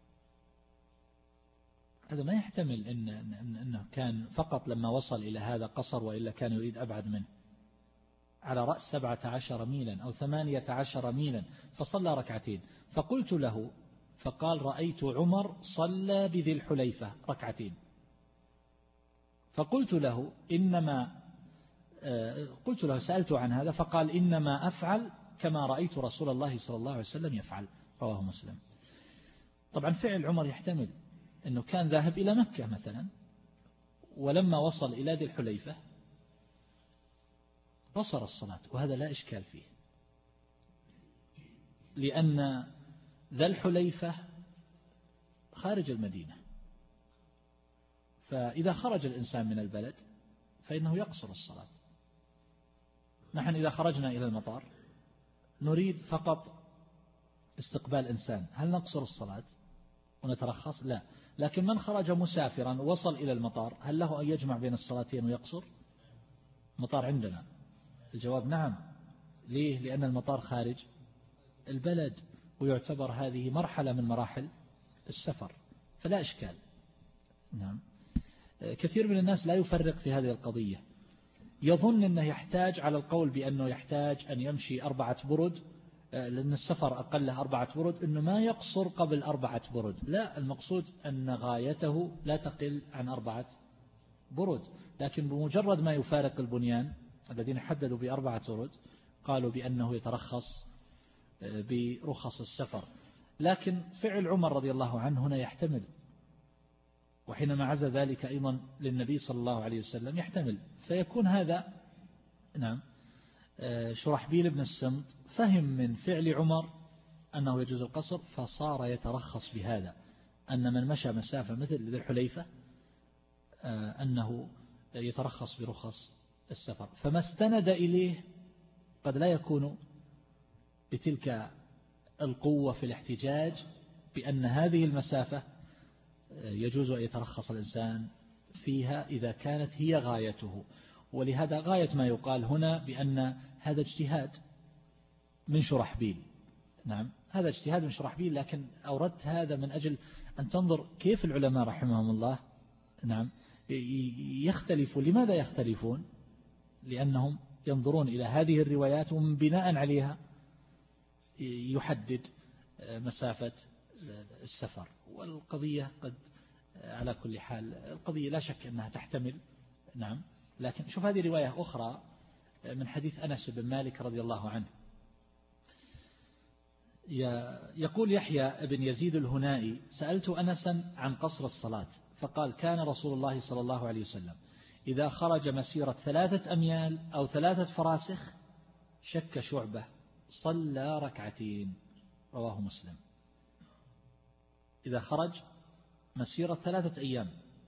هذا ما يحتمل إن أنه كان فقط لما وصل إلى هذا قصر، وإلا كان يريد أبعد منه. على رأس سبعة عشر ميلا أو ثمانية عشر ميلا فصلى ركعتين. فقلت له، فقال: رأيت عمر صلى بذي الحليفة ركعتين. فقلت له: إنما قلت له سألت عن هذا، فقال: إنما أفعل كما رأيت رسول الله صلى الله عليه وسلم يفعل. رواه مسلم. طبعا فعل عمر يحتمل أنه كان ذاهب إلى مكة مثلا، ولما وصل إلى ذي الحليفة قصر الصلاة، وهذا لا إشكال فيه، لأن ذا الحليفة خارج المدينة، فإذا خرج الإنسان من البلد فإنه يقصر الصلاة. نحن إذا خرجنا إلى المطار نريد فقط استقبال إنسان، هل نقصر الصلاة ونترخص؟ لا. لكن من خرج مسافرا وصل إلى المطار، هل له أن يجمع بين الصلاتين ويقصر؟ مطار عندنا الجواب نعم. ليه؟ لأن المطار خارج البلد، ويعتبر هذه مرحلة من مراحل السفر، فلا إشكال. نعم. كثير من الناس لا يفرق في هذه القضية، يظن أنه يحتاج على القول بأنه يحتاج أن يمشي أربعة برد، لأن السفر أقله أربعة برد، أنه ما يقصر قبل أربعة برد. لا، المقصود أن غايته لا تقل عن أربعة برد، لكن بمجرد ما يفارق البنيان الذين حددوا بأربعة برد قالوا بأنه يترخص برخص السفر. لكن فعل عمر رضي الله عنه هنا يحتمل، وحينما عزى ذلك أيضا للنبي صلى الله عليه وسلم يحتمل، فيكون هذا نعم شرحبيل بن السمط فهم من فعل عمر أنه يجوز القصر، فصار يترخص بهذا، أن من مشى مسافة مثل ذي الحليفة أنه يترخص برخص السفر. فما استند إليه قد لا يكون بتلك القوة في الاحتجاج بأن هذه المسافة يجوز أن يترخص الإنسان فيها إذا كانت هي غايته. ولهذا غاية ما يقال هنا بأن هذا اجتهاد من شرحبيل. نعم، هذا اجتهاد من شرحبيل، لكن أوردت هذا من أجل أن تنظر كيف العلماء رحمهم الله نعم يختلفوا. لماذا يختلفون؟ لأنهم ينظرون إلى هذه الروايات ومن بناء عليها يحدد مسافة السفر. والقضية قد على كل حال القضية لا شك أنها تحتمل. نعم، لكن شوف هذه رواية أخرى من حديث أنس بن مالك رضي الله عنه. يقول يحيى بن يزيد الهنائي: سألت أنسا عن قصر الصلاة، فقال: كان رسول الله صلى الله عليه وسلم إذا خرج مسيرة ثلاثة أميال أو ثلاثة فراسخ شك شعبة صلى ركعتين، رواه مسلم. إذا خرج مسيرة ثلاثة أيام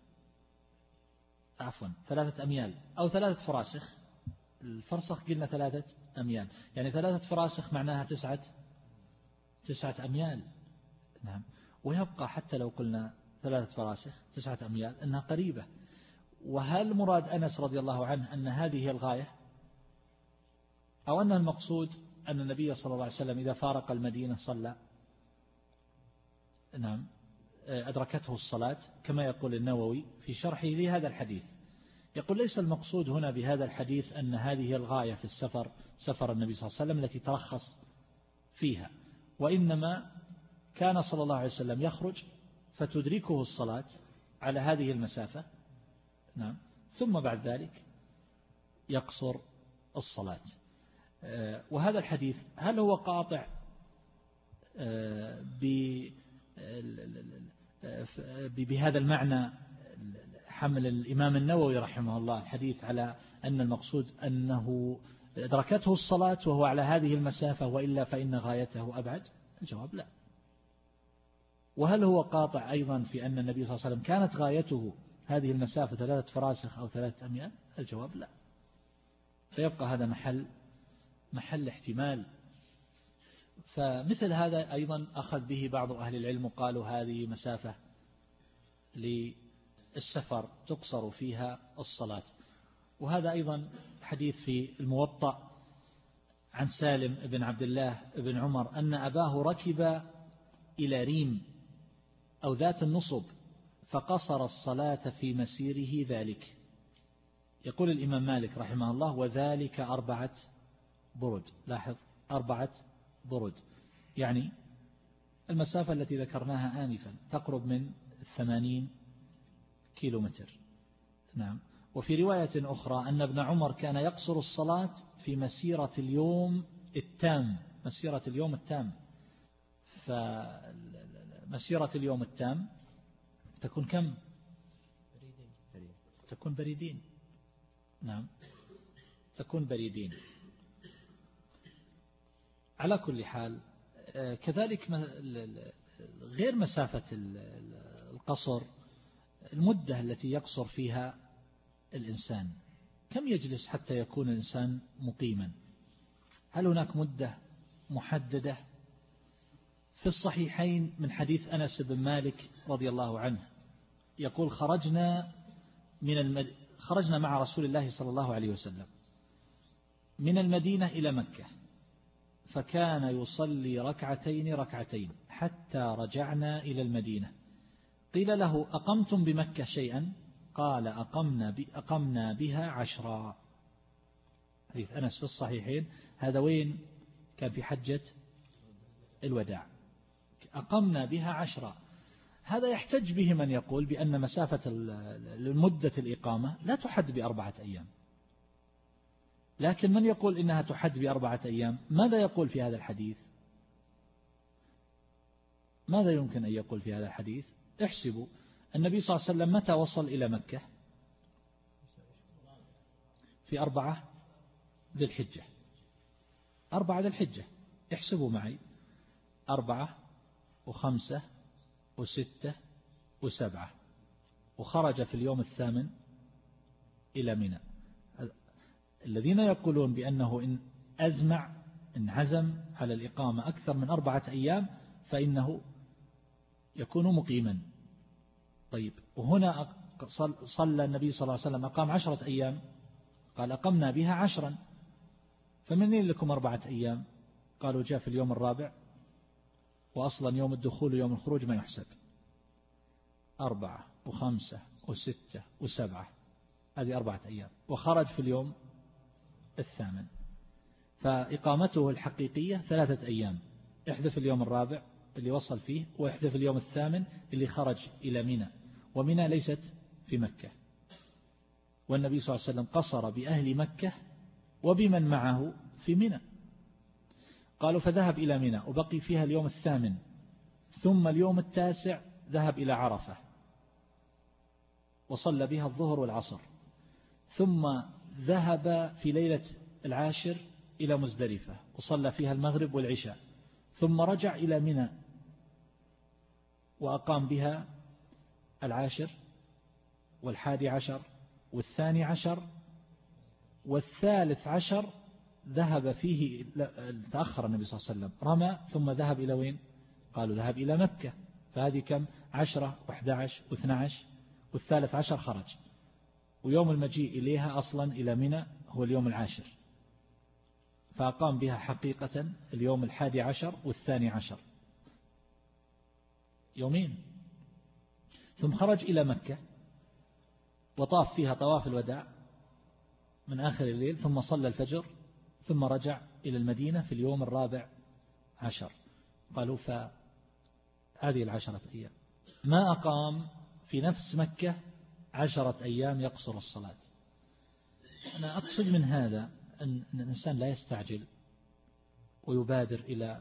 عفوا ثلاثة أميال أو ثلاثة فراسخ، الفرسخ قلنا ثلاثة أميال، يعني ثلاثة فراسخ معناها تسعة تسعة أميال. نعم. ويبقى حتى لو قلنا ثلاثة فراسخ تسعة أميال أنها قريبة. وهل مراد أنس رضي الله عنه أن هذه هي الغاية، أو أن المقصود أن النبي صلى الله عليه وسلم إذا فارق المدينة صلى نعم أدركته الصلاة، كما يقول النووي في شرحه لهذا الحديث. يقول ليس المقصود هنا بهذا الحديث أن هذه هي الغاية في السفر، سفر النبي صلى الله عليه وسلم التي ترخص فيها، وإنما كان صلى الله عليه وسلم يخرج فتدركه الصلاة على هذه المسافة نعم، ثم بعد ذلك يقصر الصلاة. وهذا الحديث هل هو قاطع بهذا المعنى حمل الإمام النووي رحمه الله الحديث على أن المقصود أنه أدركته الصلاة وهو على هذه المسافة وإلا فإن غايته أبعد؟ الجواب لا. وهل هو قاطع أيضا في أن النبي صلى الله عليه وسلم كانت غايته هذه المسافة ثلاثة فراسخ أو ثلاثة أميال؟ الجواب لا. فيبقى هذا محل محل احتمال. فمثل هذا أيضا أخذ به بعض أهل العلم وقالوا هذه مسافة للسفر تقصر فيها الصلاة. وهذا أيضا حديث في الموطأ عن سالم بن عبد الله بن عمر أن أباه ركب إلى ريم أو ذات النصب فقصر الصلاة في مسيره ذلك. يقول الإمام مالك رحمه الله وذلك أربعة برد. لاحظ أربعة برد، يعني المسافة التي ذكرناها آنفا تقرب من ثمانين كيلومتر. نعم. وفي رواية أخرى أن ابن عمر كان يقصر الصلاة في مسيرة اليوم التام، مسيرة اليوم التام. فمسيرة اليوم التام تكون كم؟ تكون بريدين. نعم تكون بريدين. على كل حال كذلك غير مسافة القصر المدة التي يقصر فيها الإنسان، كم يجلس حتى يكون الإنسان مقيما؟ هل هناك مدة محددة؟ في الصحيحين من حديث أنس بن مالك رضي الله عنه يقول خرجنا من المد... خرجنا مع رسول الله صلى الله عليه وسلم من المدينة إلى مكة فكان يصلي ركعتين ركعتين حتى رجعنا إلى المدينة. قيل له أقمتم بمكة شيئا؟ قال أقمنا, ب... أقمنا بها عشرا. حديث أنس في الصحيحين. هذا وين كان؟ في حجة الوداع. أقمنا بها عشرا. هذا يحتج به من يقول بأن مسافة المدة الإقامة لا تحد بأربعة أيام، لكن من يقول إنها تحد بأربعة أيام ماذا يقول في هذا الحديث؟ ماذا يمكن أن يقول في هذا الحديث؟ احسبوا النبي صلى الله عليه وسلم متى وصل إلى مكة؟ في أربعة ذي الحجة. أربعة ذي الحجة، احسبوا معي أربعة وخمسة وستة وسبعة، وخرج في اليوم الثامن إلى منى. الذين يقولون بأنه إن أزمع إن عزم على الإقامة أكثر من أربعة أيام فإنه يكون مقيما. طيب وهنا صلى النبي صلى الله عليه وسلم أقام عشرة أيام، قال أقمنا بها عشرا، فمنين لكم أربعة أيام؟ قالوا جاء في اليوم الرابع، وأصلا يوم الدخول ويوم الخروج ما يحسب. أربعة وخمسة وستة وسبعة، هذه أربعة أيام، وخرج في اليوم الثامن، فإقامته الحقيقية ثلاثة أيام. احذف اليوم الرابع اللي وصل فيه، واحذف اليوم الثامن اللي خرج إلى منى، ومنى ليست في مكة. والنبي صلى الله عليه وسلم قصر بأهل مكة وبمن معه في منى. قالوا فذهب إلى منى وبقي فيها اليوم الثامن، ثم اليوم التاسع ذهب إلى عرفة وصلى بها الظهر والعصر، ثم ذهب في ليلة العاشر إلى مزدلفة وصلى فيها المغرب والعشاء، ثم رجع إلى منى وأقام بها العاشر والحادي عشر والثاني عشر والثالث عشر ذهب فيه، تأخر النبي صلى الله عليه وسلم، رمى ثم ذهب إلى وين؟ قالوا ذهب إلى مكة، فهذه كم؟ عشرة وأحد عشر واثنى عشر، والثالث عشر خرج، ويوم المجيء إليها أصلا إلى منى هو اليوم العاشر، فأقام بها حقيقة اليوم الحادي عشر والثاني عشر، يومين. ثم خرج إلى مكة وطاف فيها طواف الوداع من آخر الليل، ثم صلى الفجر، ثم رجع إلى المدينة في اليوم الرابع عشر. قالوا فهذه العشرة أيام ما أقام في نفس مكة عشرة أيام يقصر الصلاة. أنا أقصد من هذا أن الإنسان لا يستعجل ويبادر إلى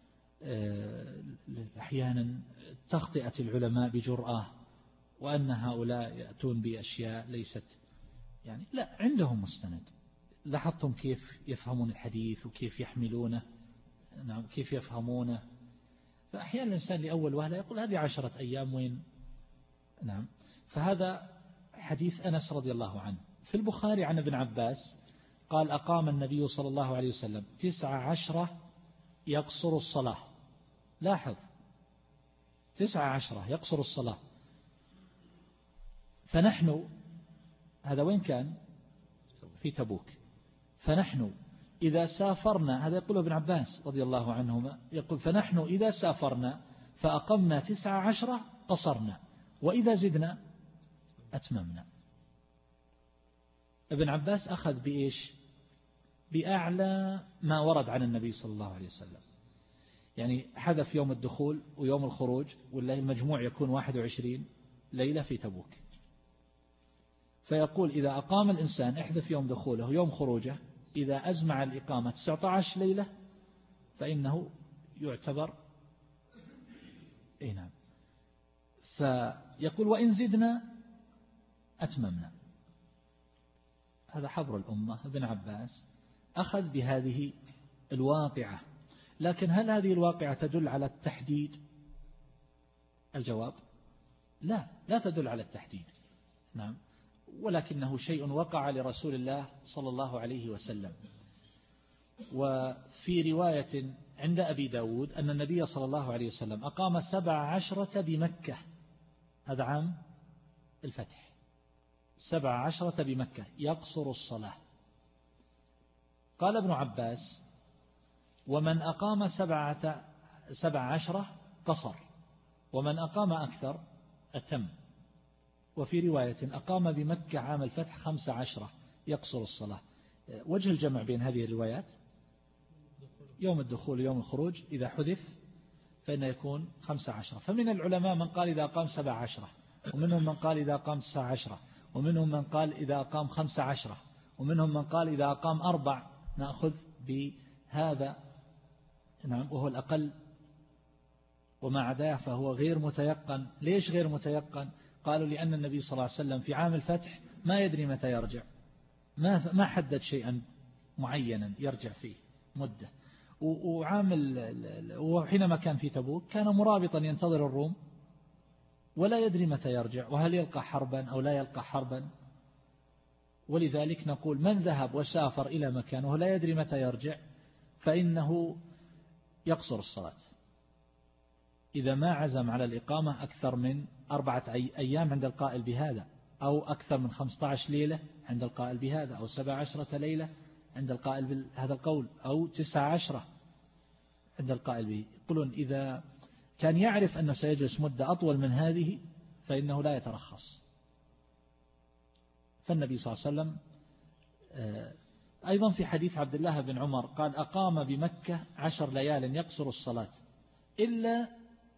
أحيانا تخطئة العلماء بجرأة، وأن هؤلاء يأتون بأشياء ليست يعني لا عندهم مستند. لاحظتم كيف يفهمون الحديث وكيف يحملونه، نعم كيف يفهمونه. فأحيانا الإنسان لأول وهلة يقول هذه عشرة أيام وين؟ نعم. فهذا حديث أنس رضي الله عنه في البخاري عن ابن عباس قال أقام النبي صلى الله عليه وسلم تسع عشرة يقصر الصلاة. لاحظ تسع عشرة يقصر الصلاة. فنحن هذا وين كان؟ في تبوك. فنحن إذا سافرنا، هذا يقول ابن عباس رضي الله عنهما، يقول فنحن إذا سافرنا فأقمنا تسع عشرة قصرنا، وإذا زدنا أتممنا. ابن عباس أخذ بإيش؟ بأعلى ما ورد عن النبي صلى الله عليه وسلم، يعني حذف يوم الدخول ويوم الخروج، والله المجموع يكون واحد وعشرين ليلة في تبوك. فيقول إذا أقام الإنسان احذف يوم دخوله ويوم خروجه، إذا أزمع الإقامة تسعة عشر ليلة فإنه يعتبر إيه نعم. فيقول وإن زدنا أتممنا. هذا حبر الأمة. ابن عباس أخذ بهذه الواقعة، لكن هل هذه الواقعة تدل على التحديد؟ الجواب لا، لا تدل على التحديد، نعم، ولكنه شيء وقع لرسول الله صلى الله عليه وسلم. وفي رواية عند أبي داود أن النبي صلى الله عليه وسلم أقام سبع عشرة بمكة، هذا عام الفتح، سبع عشرة بمكة يقصر الصلاة. قال ابن عباس ومن أقام سبعة سبع عشرة قصر، ومن أقام أكثر أتم. وفي رواية أقام بمكة عام الفتح خمس عشرة يقصر الصلاة. وجه الجمع بين هذه الروايات يوم الدخول ويوم الخروج إذا حذف فإنه يكون خمس عشرة. فمن العلماء من قال إذا أقام سبع عشرة، ومنهم من قال إذا أقام تسع عشرة، ومنهم من قال إذا أقام خمس عشرة، ومنهم من قال إذا أقام أربع. نأخذ بهذا، نعم، وهو الأقل، وما عداه فهو غير متيقن. ليش غير متيقن؟ قالوا لأن النبي صلى الله عليه وسلم في عام الفتح ما يدري متى يرجع، ما ما حدد شيئا معينا يرجع فيه مدة. وعام وحينما كان في تبوك كان مرابطا ينتظر الروم ولا يدري متى يرجع، وهل يلقى حربا أو لا يلقى حربا. ولذلك نقول من ذهب وسافر إلى مكان وهو لا يدري متى يرجع فإنه يقصر الصلاة إذا ما عزم على الإقامة أكثر من أربعة أيام عند القائل بهذا، أو أكثر من خمسة عشر ليلة عند القائل بهذا، أو سبع عشرة ليلة عند القائل بهذا القول، أو تسع عشرة عند القائل به. يقولون إذا كان يعرف أنه سيجلس مدة أطول من هذه فإنه لا يترخص. فالنبي صلى الله عليه وسلم أيضا في حديث عبد الله بن عمر قال أقام بمكة عشر ليال يقصر الصلاة إلا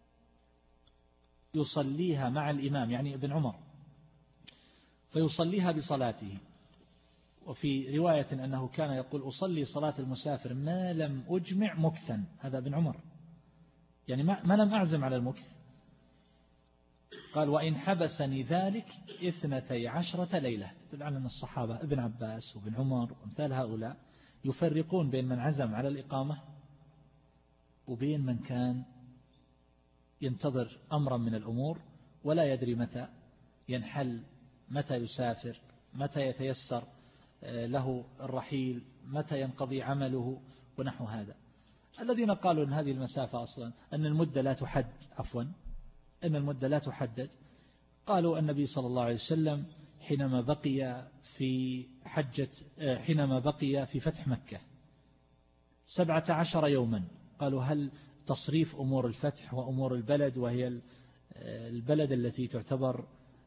يصليها مع الإمام، يعني ابن عمر، فيصليها بصلاته. وفي رواية أنه كان يقول أصلي صلاة المسافر ما لم أجمع مكثا، هذا ابن عمر، يعني ما لم أعزم على المكث. قال وإن حبسني ذلك اثنتي عشرة ليلة. يدل على أن الصحابة ابن عباس وابن عمر وامثال هؤلاء يفرقون بين من عزم على الإقامة وبين من كان ينتظر أمرا من الأمور ولا يدري متى ينحل، متى يسافر، متى يتيسر له الرحيل، متى ينقضي عمله ونحو هذا. الذين قالوا أن هذه المسافة أصلا أن المدة لا تحد عفوا أن المدة لا تحدد، قالوا النبي صلى الله عليه وسلم حينما بقي في حجة حينما بقي في فتح مكة سبعة عشر يوما، قالوا هل تصريف أمور الفتح وأمور البلد وهي البلد التي تعتبر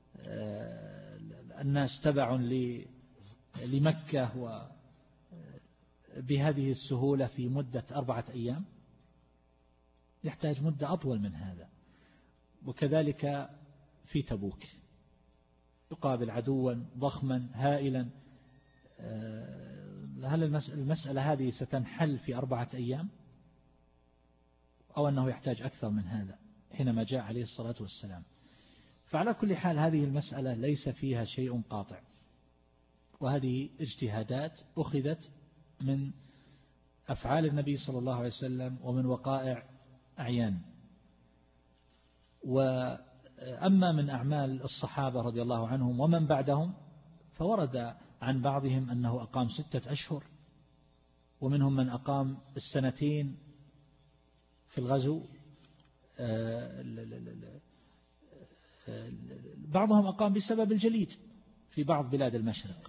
الناس تبع لمكة وبهذه السهولة في مدة أربعة أيام؟ يحتاج مدة أطول من هذا. وكذلك في تبوك يقابل عدوا ضخما هائلا، هل المسألة هذه ستنحل في أربعة أيام أو أنه يحتاج أكثر من هذا حينما جاء عليه الصلاة والسلام؟ فعلى كل حال هذه المسألة ليس فيها شيء قاطع، وهذه اجتهادات أخذت من أفعال النبي صلى الله عليه وسلم ومن وقائع أعيان. وأما من أعمال الصحابة رضي الله عنهم ومن بعدهم فورد عن بعضهم أنه أقام ستة أشهر، ومنهم من أقام السنتين في الغزو، بعضهم أقام بسبب الجليد في بعض بلاد المشرق.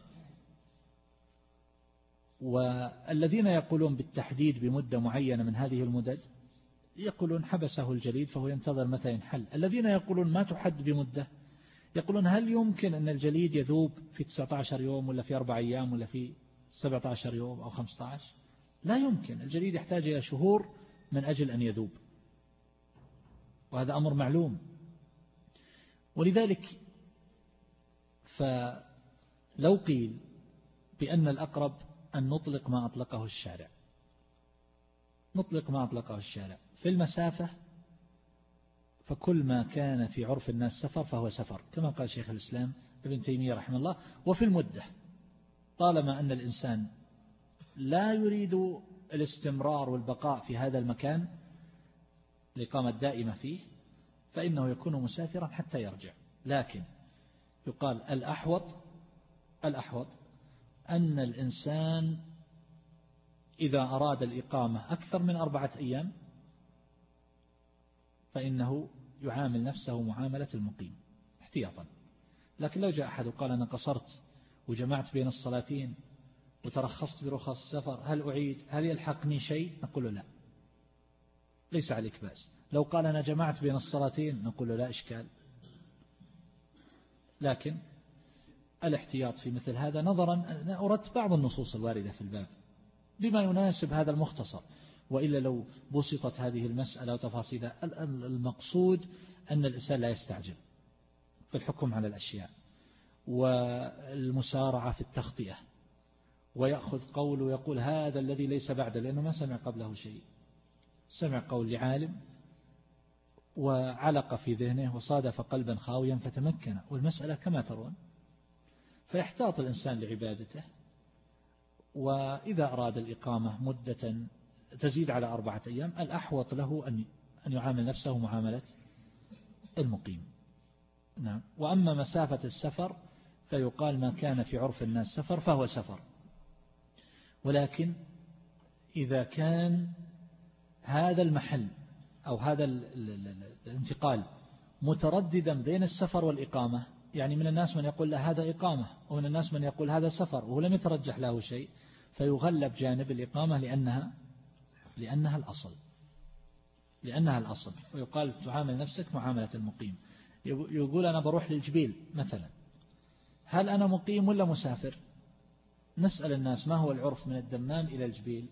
والذين يقولون بالتحديد بمدة معينة من هذه المدد يقولون حبسه الجليد فهو ينتظر متى ينحل. الذين يقولون ما تحد بمدة يقولون هل يمكن أن الجليد يذوب في تسعة عشر يوم ولا في أربع أيام ولا في سبعة عشر يوم أو خمسة عشر؟ لا يمكن، الجليد يحتاج إلى شهور من أجل أن يذوب، وهذا أمر معلوم. ولذلك فلو قيل بأن الأقرب أن نطلق ما أطلقه الشارع، نطلق ما أطلقه الشارع في المسافة، فكل ما كان في عرف الناس سفر فهو سفر كما قال شيخ الإسلام ابن تيمية رحمه الله. وفي المدة طالما أن الإنسان لا يريد الاستمرار والبقاء في هذا المكان الإقامة الدائمة فيه فإنه يكون مسافرا حتى يرجع. لكن يقال الأحوط الأحوط أن الإنسان إذا أراد الإقامة أكثر من أربعة أيام فإنه يعامل نفسه معاملة المقيم احتياطا. لكن لو جاء أحد وقال أنا قصرت وجمعت بين الصلاتين وترخصت برخص السفر هل أعيد هل يلحقني شيء؟ نقول له لا، ليس عليك بأس. لو قال أنا جمعت بين الصلاتين نقول له لا إشكال. لكن الاحتياط في مثل هذا نظرا أن أردت بعض النصوص الواردة في الباب بما يناسب هذا المختصر، وإلا لو بسطت هذه المسألة وتفاصيلها. المقصود أن الإنسان لا يستعجل في الحكم على الأشياء والمسارعة في التخطئة ويأخذ قول ويقول هذا الذي ليس بعده، لأنه ما سمع قبله شيء، سمع قول لعالم وعلق في ذهنه وصادف قلبا خاويا فتمكن، والمسألة كما ترون. فيحتاط الإنسان لعبادته، وإذا أراد الإقامة مدة تزيد على أربعة أيام الأحوط له أن أن يعامل نفسه معاملة المقيم. نعم. وأما مسافة السفر فيقال ما كان في عرف الناس سفر فهو سفر، ولكن إذا كان هذا المحل أو هذا الانتقال مترددا بين السفر والإقامة، يعني من الناس من يقول له هذا إقامة ومن الناس من يقول هذا سفر وهو لم يترجح له شيء، فيغلب جانب الإقامة لأنها لأنها الأصل لأنها الأصل ويقال تعامل نفسك معاملة المقيم. يقول أنا بروح للجبيل مثلا، هل أنا مقيم ولا مسافر؟ نسأل الناس ما هو العرف من الدمام إلى الجبيل؟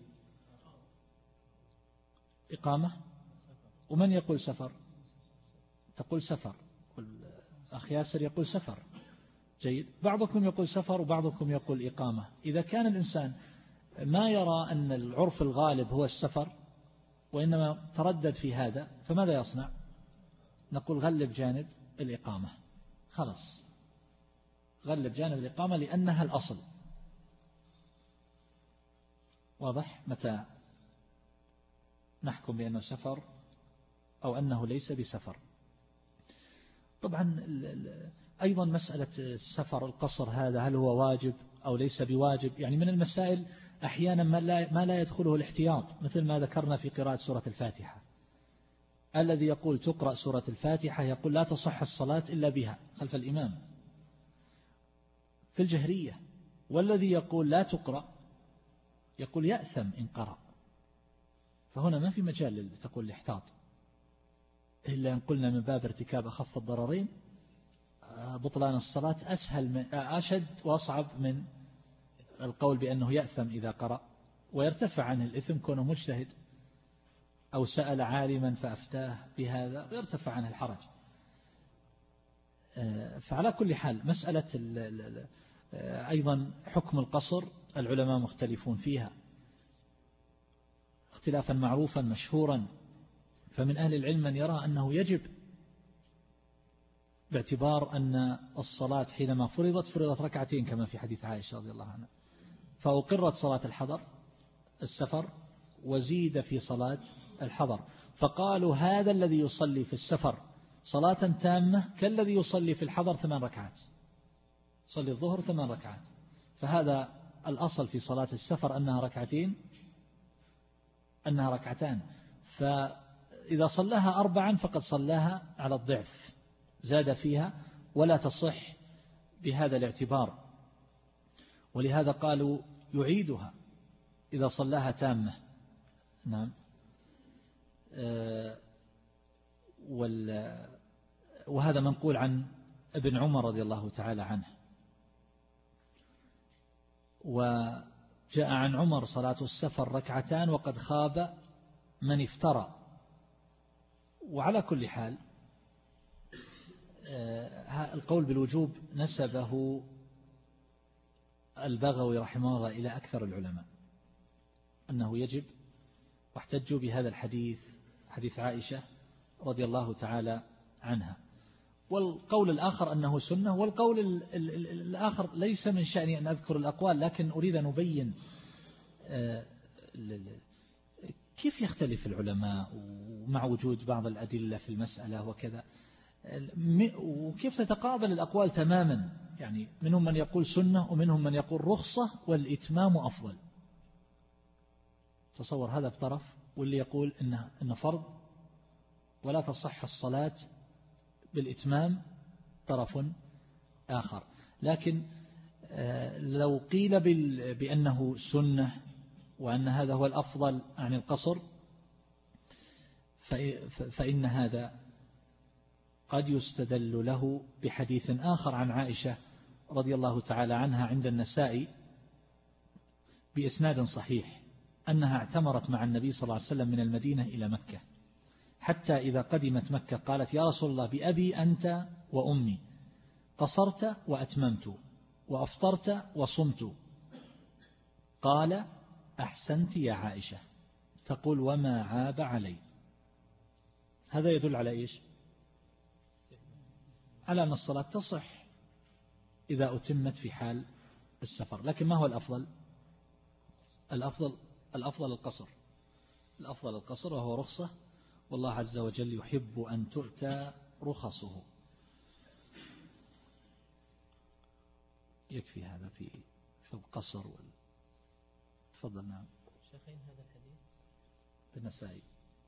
إقامة. ومن يقول سفر؟ تقول سفر، والأخ ياسر يقول سفر. جيد. بعضكم يقول سفر وبعضكم يقول إقامة. إذا كان الإنسان ما يرى أن العرف الغالب هو السفر وإنما تردد في هذا فماذا يصنع؟ نقول غلب جانب الإقامة، خلاص غلب جانب الإقامة لأنها الأصل. واضح؟ متى نحكم بأنه سفر أو أنه ليس بسفر. طبعا أيضا مسألة السفر القصر هذا هل هو واجب أو ليس بواجب، يعني من المسائل أحيانا ما لا, ما لا يدخله الاحتياط، مثل ما ذكرنا في قراءة سورة الفاتحة. الذي يقول تقرأ سورة الفاتحة يقول لا تصح الصلاة إلا بها خلف الإمام في الجهرية، والذي يقول لا تقرأ يقول يأثم إن قرأ. فهنا ما في مجال لتقول الاحتاط، إلا أن قلنا من باب ارتكاب أخف الضررين بطلان الصلاة أسهل من أشد وأصعب من القول بأنه يأثم إذا قرأ، ويرتفع عنه الإثم كونه مجتهد أو سأل عالما فأفتاه بهذا ويرتفع عنه الحرج. فعلى كل حال مسألة أيضا حكم القصر العلماء مختلفون فيها اختلافا معروفا مشهورا، فمن أهل العلم من يرى أنه يجب باعتبار أن الصلاة حينما فرضت فرضت ركعتين كما في حديث عائشة رضي الله عنها، فأقرت صلاة الحضر السفر وزيد في صلاة الحضر، فقالوا هذا الذي يصلي في السفر صلاة تامة كالذي يصلي في الحضر ثمان ركعات، صلي الظهر ثمان ركعات، فهذا الأصل في صلاة السفر أنها ركعتين أنها ركعتان، فإذا صلاها أربعا فقد صلاها على الضعف زاد فيها ولا تصح بهذا الاعتبار، ولهذا قالوا يعيدها إذا صلاها تامة. نعم. وهذا منقول عن ابن عمر رضي الله تعالى عنه. وجاء عن عمر صلاة السفر ركعتان وقد خاب من افترى. وعلى كل حال القول بالوجوب نسبه البغوي رحمه الله إلى أكثر العلماء أنه يجب، واحتجوا بهذا الحديث حديث عائشة رضي الله تعالى عنها. والقول الآخر أنه سنة، والقول الآخر ليس من شأني أن أذكر الأقوال، لكن أريد أن أبين كيف يختلف العلماء ومع وجود بعض الأدلة في المسألة وكذا، وكيف تتقابل الأقوال تماما، يعني منهم من يقول سنة ومنهم من يقول رخصة والإتمام أفضل. تصور هذا بطرف، واللي يقول إنه إنه فرض ولا تصح الصلاة بالإتمام طرف آخر. لكن لو قيل بأنه سنة وأن هذا هو الأفضل عن القصر فإن هذا قد يستدل له بحديث آخر عن عائشة رضي الله تعالى عنها عند النسائي بإسناد صحيح أنها اعتمرت مع النبي صلى الله عليه وسلم من المدينة إلى مكة، حتى إذا قدمت مكة قالت يا رسول الله بأبي أنت وأمي قصرت وأتممت وأفطرت وصمت. قال أحسنت يا عائشة، تقول وما عاب علي. هذا يدل على إيش؟ على أن الصلاة تصح إذا أتمت في حال السفر. لكن ما هو الأفضل؟ الأفضل الأفضل القصر، الأفضل القصر وهو رخصة، والله عز وجل يحب أن تؤتى رخصه. يكفي هذا في في القصر وال... تفضل. نعم شيخين هذا الحديث بالنسائي.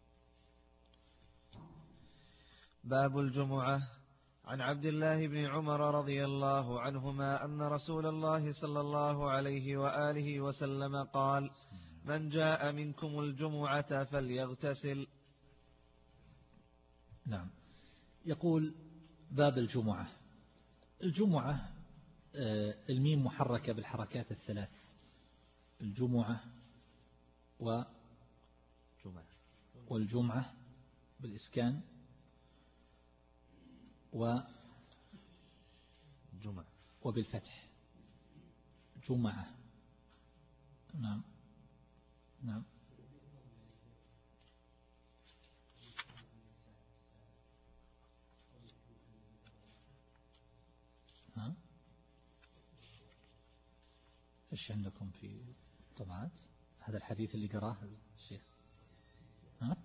باب الجمعة. عن عبد الله بن عمر رضي الله عنهما أن رسول الله صلى الله عليه وآله وسلم قال من جاء منكم الجمعة فليغتسل. نعم. يقول باب الجمعة. الجمعة الميم محركة بالحركات الثلاث، الجمعة والجمعة بالإسكان وجمعة وبالفتح جمعة. نعم نعم إيش عندكم في طبعات هذا الحديث اللي قراه الشيخ؟ ها؟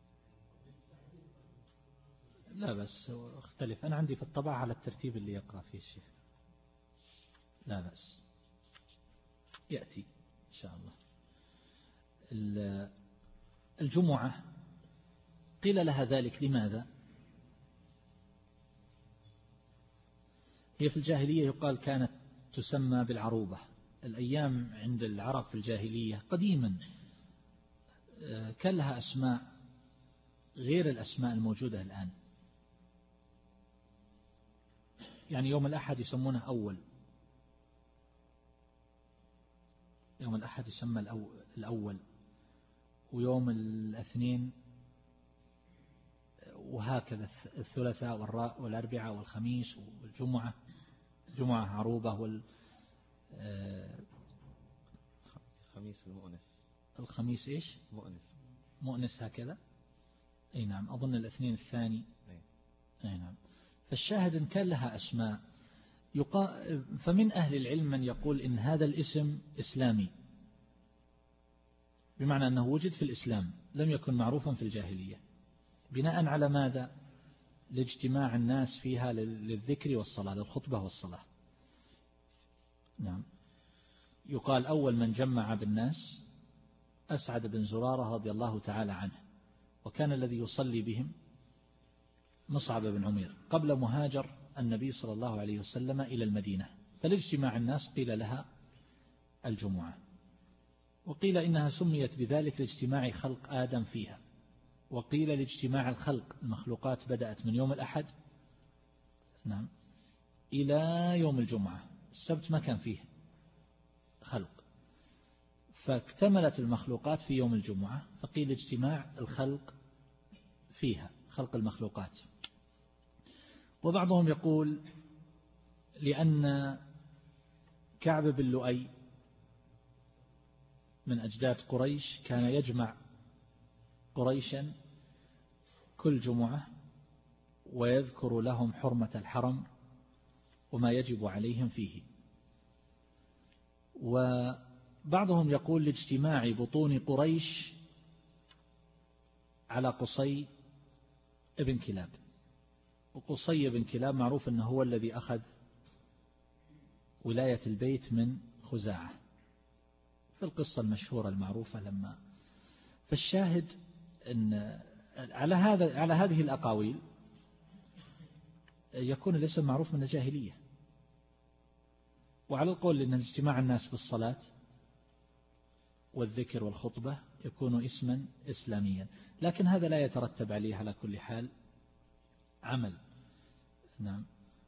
لا بس اختلف، أنا عندي في الطبعة على الترتيب اللي يقرأ فيه الشيخ. لا بس يأتي إن شاء الله. الجمعة قيل لها ذلك لماذا؟ هي في الجاهلية يقال كانت تسمى بالعروبة. الأيام عند العرب في الجاهلية قديما كان لها أسماء غير الأسماء الموجودة الآن. يعني يوم الأحد يسمونه أول، يوم الأحد يسمى الأول، ويوم الاثنين، وهكذا الثلاثاء والأربعاء والخميس والجمعة. الجمعة عروبة وال خميس المؤنس. الخميس إيش؟ مؤنس. مؤنس هكذا. أي نعم، أظن الاثنين الثاني. أي. أي نعم. فالشاهد إن كان لها أسماء يقال، فمن أهل العلم من يقول إن هذا الاسم إسلامي، بمعنى أنه وجد في الإسلام لم يكن معروفا في الجاهلية. بناء على ماذا؟ لاجتماع الناس فيها للذكر والصلاة، للخطبة والصلاة. نعم. يقال أول من جمع بالناس أسعد بن زرارة رضي الله تعالى عنه، وكان الذي يصلي بهم مصعب بن عمير قبل مهاجر النبي صلى الله عليه وسلم إلى المدينة. فلاجتماع الناس قيل لها الجمعة، وقيل إنها سميت بذلك لاجتماع خلق آدم فيها، وقيل لاجتماع الخلق المخلوقات بدأت من يوم الأحد نعم إلى يوم الجمعة. السبت ما كان فيه خلق، فاكتملت المخلوقات في يوم الجمعة، فقيل اجتماع الخلق فيها، خلق المخلوقات. وبعضهم يقول لأن كعب بن لؤي من أجداد قريش كان يجمع قريشا كل جمعة ويذكر لهم حرمة الحرم وما يجب عليهم فيه. وبعضهم يقول لاجتماع بطون قريش على قصي ابن كلاب، وقصي بن كلاب معروف أنه هو الذي أخذ ولاية البيت من خزاعة في القصة المشهورة المعروفة. لما فالشاهد أن على هذا على هذه الأقاويل يكون الاسم معروف من الجاهلية، وعلى القول أن اجتماع الناس بالصلاة والذكر والخطبة يكون اسما إسلاميا، لكن هذا لا يترتب عليه على كل حال عمل. نعم.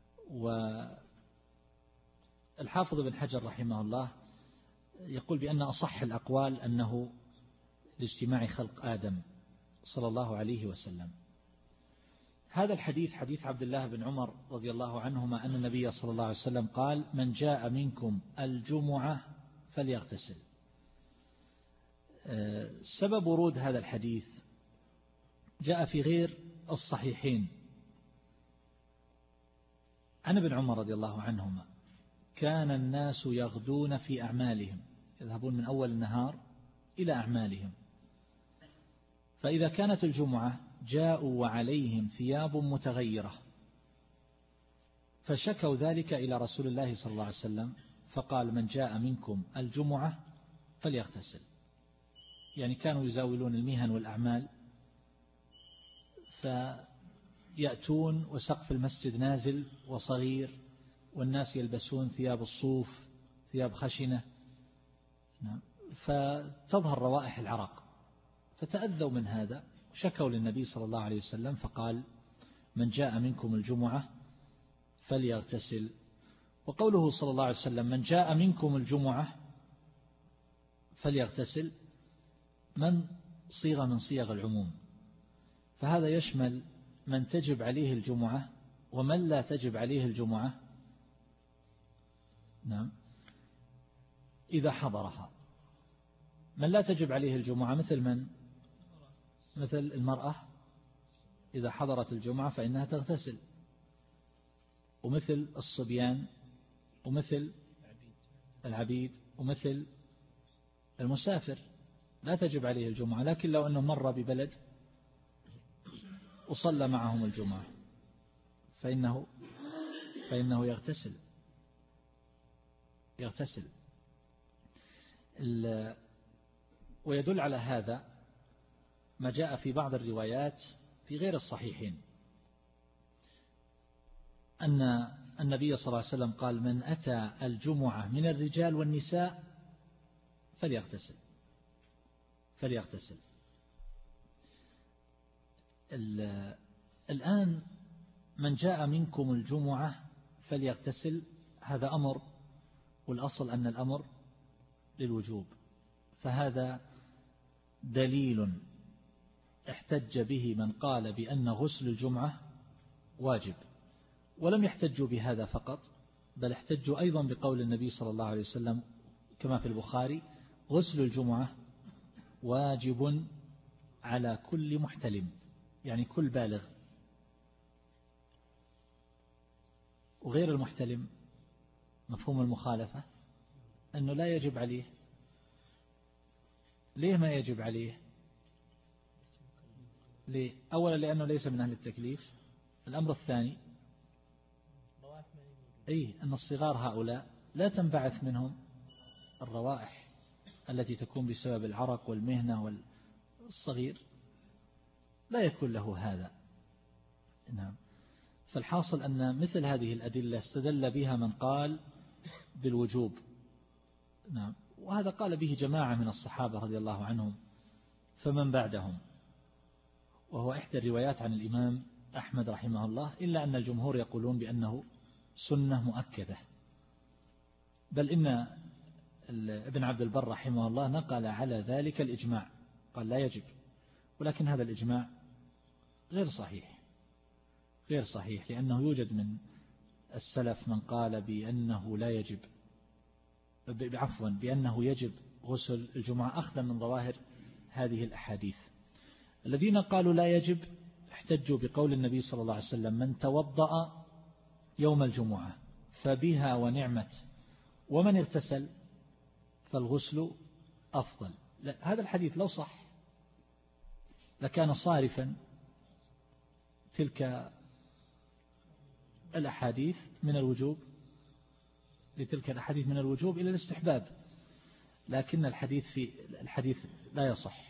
والحافظ بن حجر رحمه الله يقول بأن أصح الأقوال أنه لاجتماع خلق آدم صلى الله عليه وسلم. هذا الحديث حديث عبد الله بن عمر رضي الله عنهما أن النبي صلى الله عليه وسلم قال: من جاء منكم الجمعة فليغتسل. سبب ورود هذا الحديث جاء في غير الصحيحين عن ابن عمر رضي الله عنهما: كان الناس يغدون في أعمالهم، يذهبون من أول النهار إلى أعمالهم، فإذا كانت الجمعة جاءوا وعليهم ثياب متغيرة، فشكوا ذلك إلى رسول الله صلى الله عليه وسلم فقال: من جاء منكم الجمعة فليغتسل. يعني كانوا يزاولون المهن والأعمال، فيأتون وسقف المسجد نازل وصغير، والناس يلبسون ثياب الصوف، ثياب خشنة، فتظهر روائح العرق، فتأذوا من هذا وشكوا للنبي صلى الله عليه وسلم فقال: من جاء منكم الجمعة فليغتسل. وقوله صلى الله عليه وسلم: من جاء منكم الجمعة فليغتسل، من صيغة من صيغ العموم، فهذا يشمل من تجب عليه الجمعة ومن لا تجب عليه الجمعة نعم إذا حضرها. من لا تجب عليه الجمعة مثل من؟ مثل المرأة إذا حضرت الجمعة فإنها تغتسل، ومثل الصبيان، ومثل العبيد ومثل المسافر لا تجب عليه الجمعة، لكن لو أنه مر ببلد وصلى معهم الجمعة فإنه فإنه يغتسل يغتسل ويدل على هذا ما جاء في بعض الروايات في غير الصحيحين أن النبي صلى الله عليه وسلم قال: من أتى الجمعة من الرجال والنساء فليغتسل فليغتسل. الآن من جاء منكم الجمعة فليغتسل، هذا أمر، والأصل أن الأمر للوجوب، فهذا دليل احتج به من قال بأن غسل الجمعة واجب، ولم يحتجوا بهذا فقط، بل احتجوا أيضا بقول النبي صلى الله عليه وسلم كما في البخاري: غسل الجمعة واجب على كل محتلم، يعني كل بالغ، وغير المحتلم مفهوم المخالفة أنه لا يجب عليه. ليه ما يجب عليه؟ ليه؟ أولا لأنه ليس من أهل التكليف. الأمر الثاني أي أن الصغار هؤلاء لا تنبعث منهم الروائح التي تكون بسبب العرق والمهنة، والصغير لا يكون له هذا. نعم. فالحاصل أن مثل هذه الأدلة استدل بها من قال بالوجوب. نعم. وهذا قال به جماعة من الصحابة رضي الله عنهم فمن بعدهم، وهو إحدى الروايات عن الإمام أحمد رحمه الله، إلا أن الجمهور يقولون بأنه سنة مؤكدة، بل إن ابن عبد البر رحمه الله نقل على ذلك الإجماع، قال لا يجب، ولكن هذا الإجماع غير صحيح غير صحيح لأنه يوجد من السلف من قال بأنه لا يجب، عفوا بأنه يجب غسل الجمعة أخذا من ظواهر هذه الأحاديث. الذين قالوا لا يجب احتجوا بقول النبي صلى الله عليه وسلم: من توضأ يوم الجمعة فبها ونعمت، ومن اغتسل فالغسل أفضل. هذا الحديث لو صح لكان صارفا تلك الأحاديث من الوجوب لتلك الأحاديث من الوجوب إلى الاستحباب، لكن الحديث في الحديث لا يصح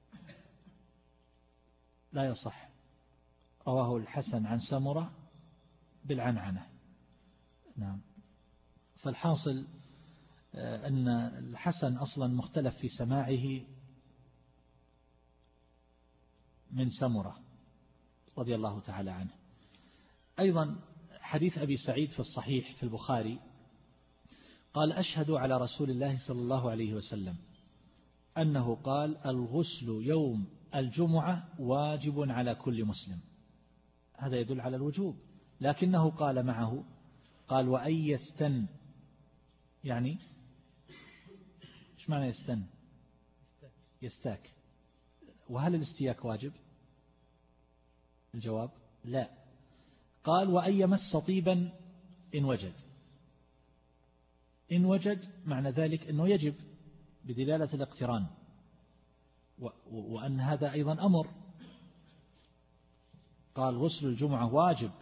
لا يصح رواه الحسن عن سمرة بالعنعنة. نعم. فالحاصل أن الحسن أصلا مختلف في سماعه من سمرة رضي الله تعالى عنه. أيضا حديث أبي سعيد في الصحيح في البخاري قال: أشهد على رسول الله صلى الله عليه وسلم أنه قال: الغسل يوم الجمعة واجب على كل مسلم. هذا يدل على الوجوب، لكنه قال معه قال: وأن يستن، يعني إيش معنى يستن؟ يستاك. وهل الاستياك واجب؟ الجواب لا. قال: وأن يمس طيبا إن وجد. إن وجد معنى ذلك أنه يجب بدلالة الاقتران، وأن هذا أيضا أمر. قال: غسل الجمعة واجب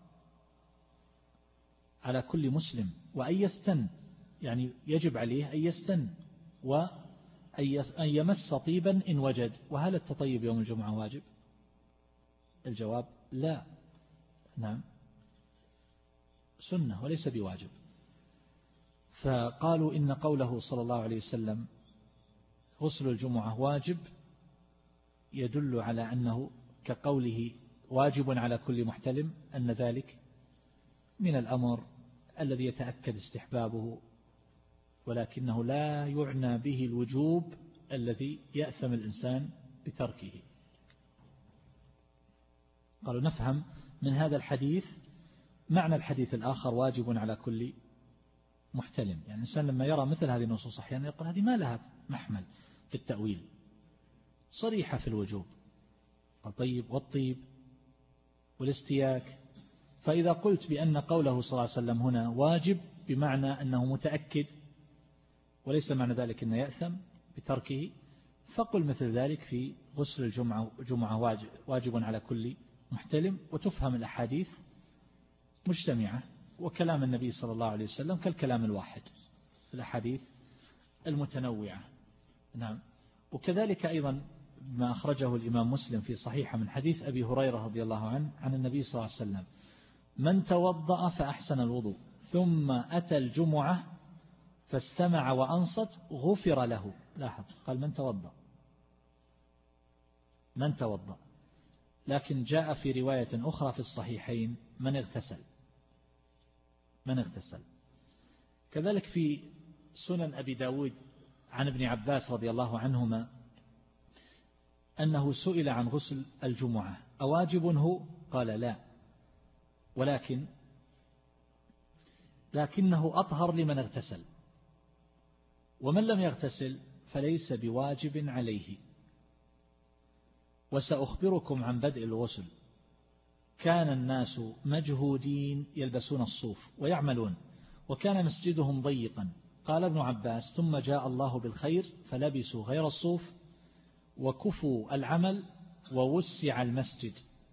على كل مسلم، وأن يستن يعني يجب عليه أن يستن، وأن يمس طيبا إن وجد. وهل التطيب يوم الجمعة واجب؟ الجواب لا. نعم، سنة وليس بواجب. فقالوا إن قوله صلى الله عليه وسلم غسل الجمعة واجب يدل على أنه كقوله واجب على كل محتلم، أن ذلك من الأمر الذي يتأكد استحبابه، ولكنه لا يعنى به الوجوب الذي يأثم الإنسان بتركه. قالوا نفهم من هذا الحديث معنى الحديث الآخر واجب على كل محتلم. يعني الإنسان لما يرى مثل هذه النصوص أحيانا يقول هذه ما لها محمل في التأويل، صريحة في الوجوب، الطيب والطيب والاستياك. فإذا قلت بأن قوله صلى الله عليه وسلم هنا واجب بمعنى أنه متأكد وليس معنى ذلك أنه يأثم بتركه، فقل مثل ذلك في غسل الجمعة جمعة واجب, واجب على كل محتلم، وتفهم الأحاديث مجتمعة، وكلام النبي صلى الله عليه وسلم كالكلام الواحد في الأحاديث المتنوعة. نعم. وكذلك أيضا ما أخرجه الإمام مسلم في صحيحة من حديث أبي هريرة رضي الله عنه عن النبي صلى الله عليه وسلم: من توضأ فأحسن الوضوء ثم أتى الجمعة فاستمع وأنصت غفر له. لاحظ، قال من توضأ، من توضأ، لكن جاء في رواية أخرى في الصحيحين من اغتسل، من اغتسل. كذلك في سنن أبي داود عن ابن عباس رضي الله عنهما أنه سئل عن غسل الجمعة أواجب هو؟ قال لا، ولكن لكنه أطهر لمن اغتسل، ومن لم يغتسل فليس بواجب عليه. وسأخبركم عن بدء الغسل: كان الناس مجهودين يلبسون الصوف ويعملون، وكان مسجدهم ضيقا. قال ابن عباس: ثم جاء الله بالخير فلبسوا غير الصوف وكفوا العمل ووسع المسجد.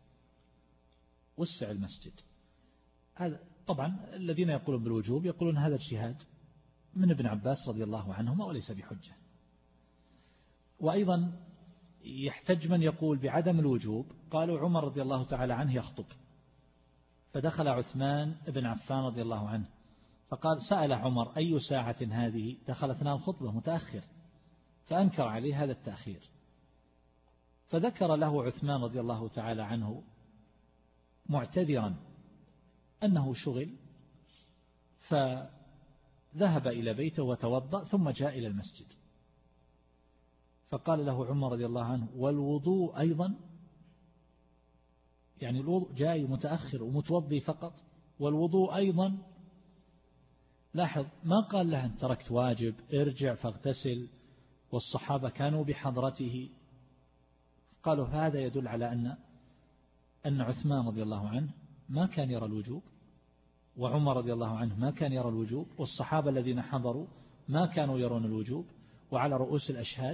وسع المسجد. هذا طبعا الذين يقولون بالوجوب يقولون هذا اجتهاد من ابن عباس رضي الله عنهما وليس بحجة. وأيضا يحتج من يقول بعدم الوجوب، قالوا عمر رضي الله تعالى عنه يخطب، فدخل عثمان بن عفان رضي الله عنه فقال: سأل عمر أي ساعة هذه؟ دخل أثناء الخطبة متأخر، فأنكر عليه هذا التأخير، فذكر له عثمان رضي الله تعالى عنه معتذرا أنه شغل، فذهب إلى بيته وتوضأ ثم جاء إلى المسجد، فقال له عمر رضي الله عنه: والوضوء أيضا؟ يعني الوضوء جاي متأخر ومتوضي فقط، والوضوء أيضا؟ لاحظ، ما قال له أن تركت واجب ارجع فاغتسل، والصحابة كانوا بحضرته. قالوا هذا يدل على أن أن عثمان رضي الله عنه ما كان يرى الوجوب، وعمر رضي الله عنه ما كان يرى الوجوب، والصحابة الذين حضروا ما كانوا يرون الوجوب، وعلى رؤوس الأشهاد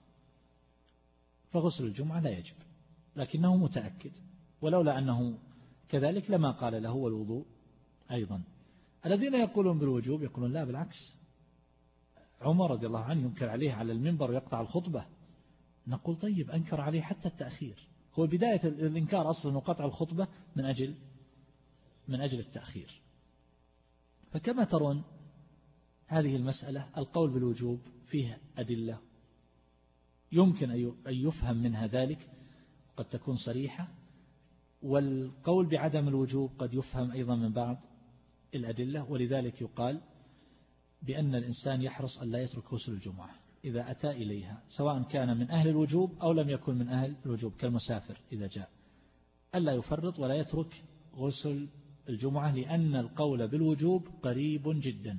فغسل الجمعة لا يجب، لكنه متأكد، ولولا أنه كذلك لما قال له والوضوء أيضا. الذين يقولون بالوجوب يقولون لا، بالعكس، عمر رضي الله عنه ينكر عليه على المنبر ويقطع الخطبة. نقول طيب، أنكر عليه حتى التأخير، هو بداية الإنكار أصلا وقطع الخطبة من أجل من أجل التأخير. فكما ترون هذه المسألة القول بالوجوب فيه أدلة يمكن أن يفهم منها ذلك، قد تكون صريحة، والقول بعدم الوجوب قد يفهم أيضا من بعض الأدلة. ولذلك يقال بأن الإنسان يحرص أن لا يترك غسل الجمعة إذا أتى إليها، سواء كان من أهل الوجوب أو لم يكن من أهل الوجوب، كالمسافر إذا جاء، ألا يفرط ولا يترك غسل الجمعة، لأن القول بالوجوب قريب جدا،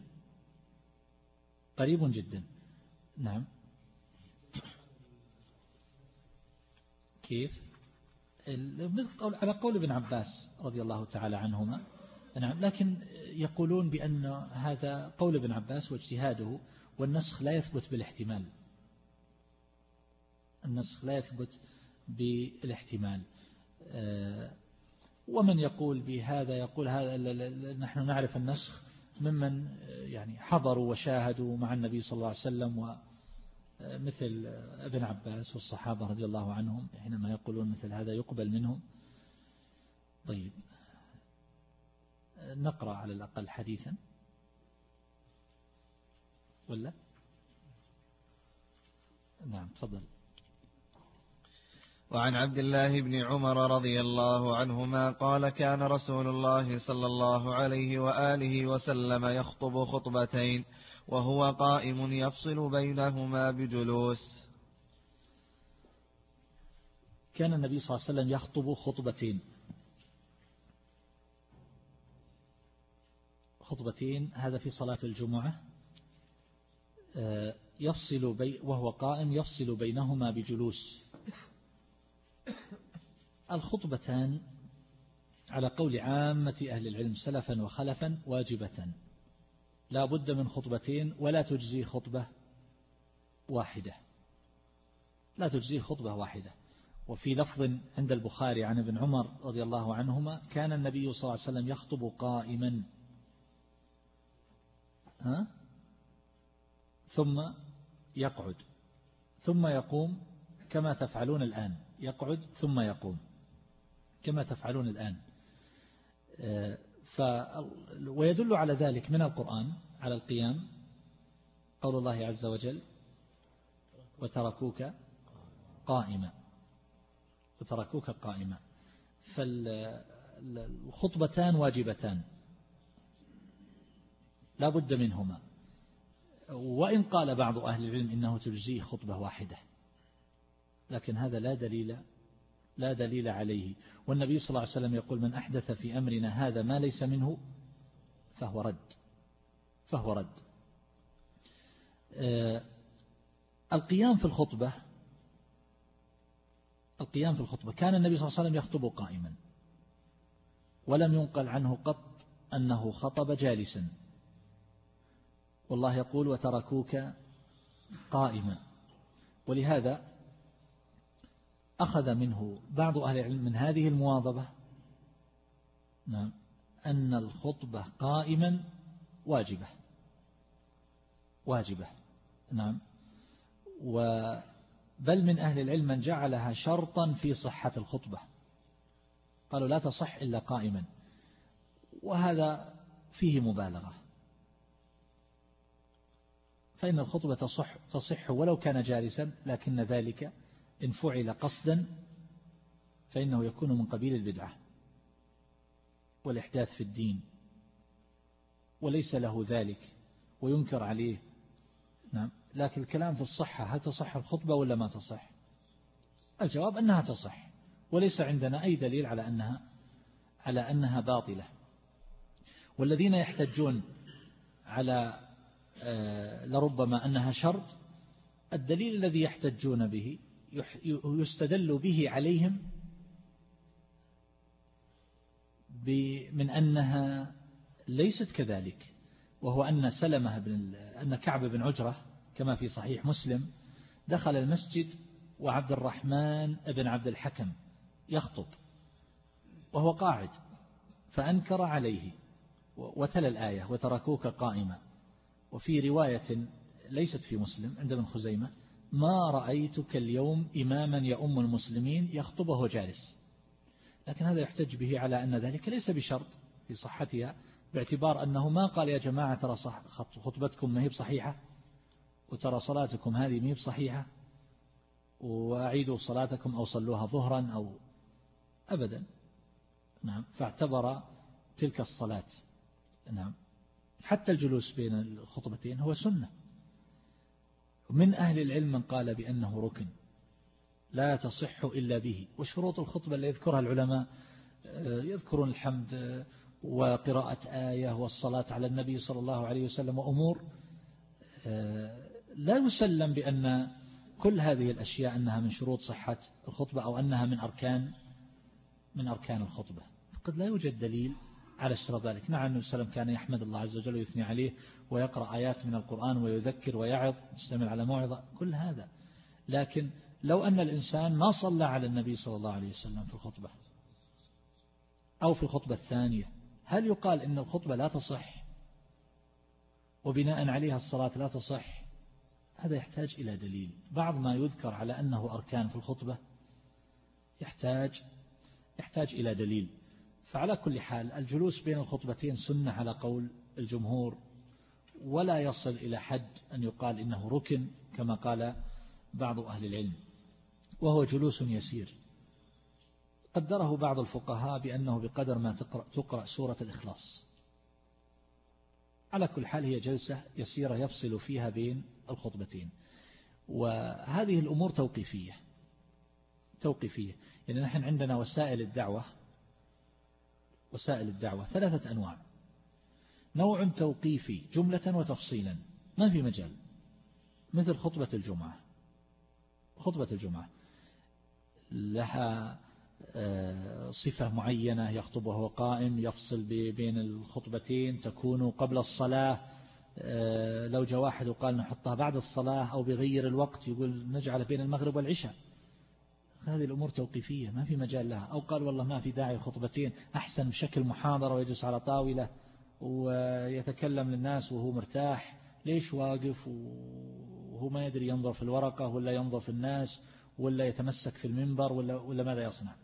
قريب جدا. نعم. كيف؟ على قول ابن عباس رضي الله تعالى عنهما. نعم. لكن يقولون بأن هذا قول ابن عباس واجتهاده، والنسخ لا يثبت بالاحتمال، النسخ لا يثبت بالاحتمال. ومن يقول بهذا يقول هذا نحن نعرف النسخ ممن يعني حضروا وشاهدوا مع النبي صلى الله عليه وسلم، ومثل ابن عباس والصحابة رضي الله عنهم حينما يقولون مثل هذا يقبل منهم. طيب، نقرأ على الأقل حديثا ولا؟ نعم، تفضل. وعن عبد الله بن عمر رضي الله عنهما قال: كان رسول الله صلى الله عليه وآله وسلم يخطب خطبتين وهو قائم يفصل بينهما بجلوس. كان النبي صلى الله عليه وسلم يخطب خطبتين، خطبتين هذا في صلاة الجمعة، يفصل بي وهو قائم يفصل بينهما بجلوس. الخطبتان على قول عامة أهل العلم سلفا وخلفا واجبة، لا بد من خطبتين ولا تجزي خطبة واحدة، لا تجزي خطبة واحدة. وفي لفظ عند البخاري عن ابن عمر رضي الله عنهما كان النبي صلى الله عليه وسلم يخطب قائما ها؟ ثم يقعد ثم يقوم كما تفعلون الآن، يقعد ثم يقوم كما تفعلون الآن. ف ويدل على ذلك من القرآن على القيام قول الله عز وجل وتركوك قائما، وتركوك قائما. فالخطبتان واجبتان لا بد منهما، وإن قال بعض أهل العلم إنه تجزيه خطبة واحدة، لكن هذا لا دليل لا دليل عليه. والنبي صلى الله عليه وسلم يقول من أحدث في أمرنا هذا ما ليس منه فهو رد فهو رد. آه القيام في الخطبة القيام في الخطبة كان النبي صلى الله عليه وسلم يخطب قائما، ولم ينقل عنه قط أنه خطب جالسا، والله يقول وتركوك قائما. ولهذا أخذ منه بعض أهل العلم من هذه المواظبة نعم أن الخطبة قائما واجبة واجبة نعم. بل من أهل العلم من جعلها شرطا في صحة الخطبة، قالوا لا تصح إلا قائما، وهذا فيه مبالغة، فإن الخطبة تصح, تصح ولو كان جالسا، لكن ذلك إن فعل قصدا فإنه يكون من قبيل البدعة والإحداث في الدين، وليس له ذلك وينكر عليه نعم. لكن الكلام في الصحة، هل تصح الخطبة ولا ما تصح؟ الجواب أنها تصح، وليس عندنا أي دليل على أنها على أنها باطلة. والذين يحتجون على لربما أنها شرط، الدليل الذي يحتجون به يستدل به عليهم من أنها ليست كذلك، وهو أن سلمة بن أن كعب بن عجرة كما في صحيح مسلم دخل المسجد وعبد الرحمن بن عبد الحكم يخطب وهو قاعد، فأنكر عليه وتلا الآية وتركوك قائما. وفي رواية ليست في مسلم عند ابن خزيمة ما رأيتك اليوم إماما يؤم المسلمين يخطبه جالس، لكن هذا يحتج به على أن ذلك ليس بشرط في صحتها، باعتبار أنه ما قال يا جماعة ترى خطبتكم ما هي بصحيحة، وترى صلاتكم هذه ما هي بصحيحة، وأعيدوا صلاتكم أو صلوها ظهرا أو أبدا نعم. فاعتبر تلك الصلاة نعم حتى الجلوس بين الخطبتين هو سنة. من أهل العلم من قال بأنه ركن لا تصح إلا به. وشروط الخطبة اللي يذكرها العلماء يذكرون الحمد وقراءة آية والصلاة على النبي صلى الله عليه وسلم وأمور لا يسلم بأن كل هذه الأشياء أنها من شروط صحة الخطبة أو أنها من أركان من أركان الخطبة، فقد لا يوجد دليل على اشتراط ذلك. نعم النبي صلى الله عليه وسلم كان يحمد الله عز وجل ويثني عليه ويقرأ آيات من القرآن ويذكر ويعظ يشتمل على موعظة، كل هذا. لكن لو أن الإنسان ما صلى على النبي صلى الله عليه وسلم في الخطبة أو في الخطبة الثانية، هل يقال إن الخطبة لا تصح وبناء عليها الصلاة لا تصح؟ هذا يحتاج إلى دليل. بعض ما يذكر على أنه أركان في الخطبة يحتاج يحتاج إلى دليل. فعلى كل حال الجلوس بين الخطبتين سنة على قول الجمهور، ولا يصل إلى حد أن يقال إنه ركن كما قال بعض أهل العلم، وهو جلوس يسير قدره بعض الفقهاء بأنه بقدر ما تقرأ, تقرأ سورة الإخلاص. على كل حال هي جلسة يسيرة يفصل فيها بين الخطبتين. وهذه الأمور توقيفية توقيفية يعني نحن عندنا وسائل الدعوة وسائل الدعوة ثلاثة أنواع: نوع توقيفي جملة وتفصيلا ما في مجال، مثل خطبة الجمعة. خطبة الجمعة لها صفة معينة، يخطب وهو قائم، يفصل بين الخطبتين، تكون قبل الصلاة لو جاء واحد وقال نحطها بعد الصلاة أو بغير الوقت يقول نجعل بين المغرب والعشاء، هذه الأمور توقيفية ما في مجال لها. أو قال والله ما في داعي خطبتين، أحسن بشكل محاضرة ويجلس على طاولة ويتكلم للناس وهو مرتاح، ليش واقف وهو ما يدري ينظر في الورقة ولا ينظر في الناس ولا يتمسك في المنبر ولا, ولا ماذا يصنع؟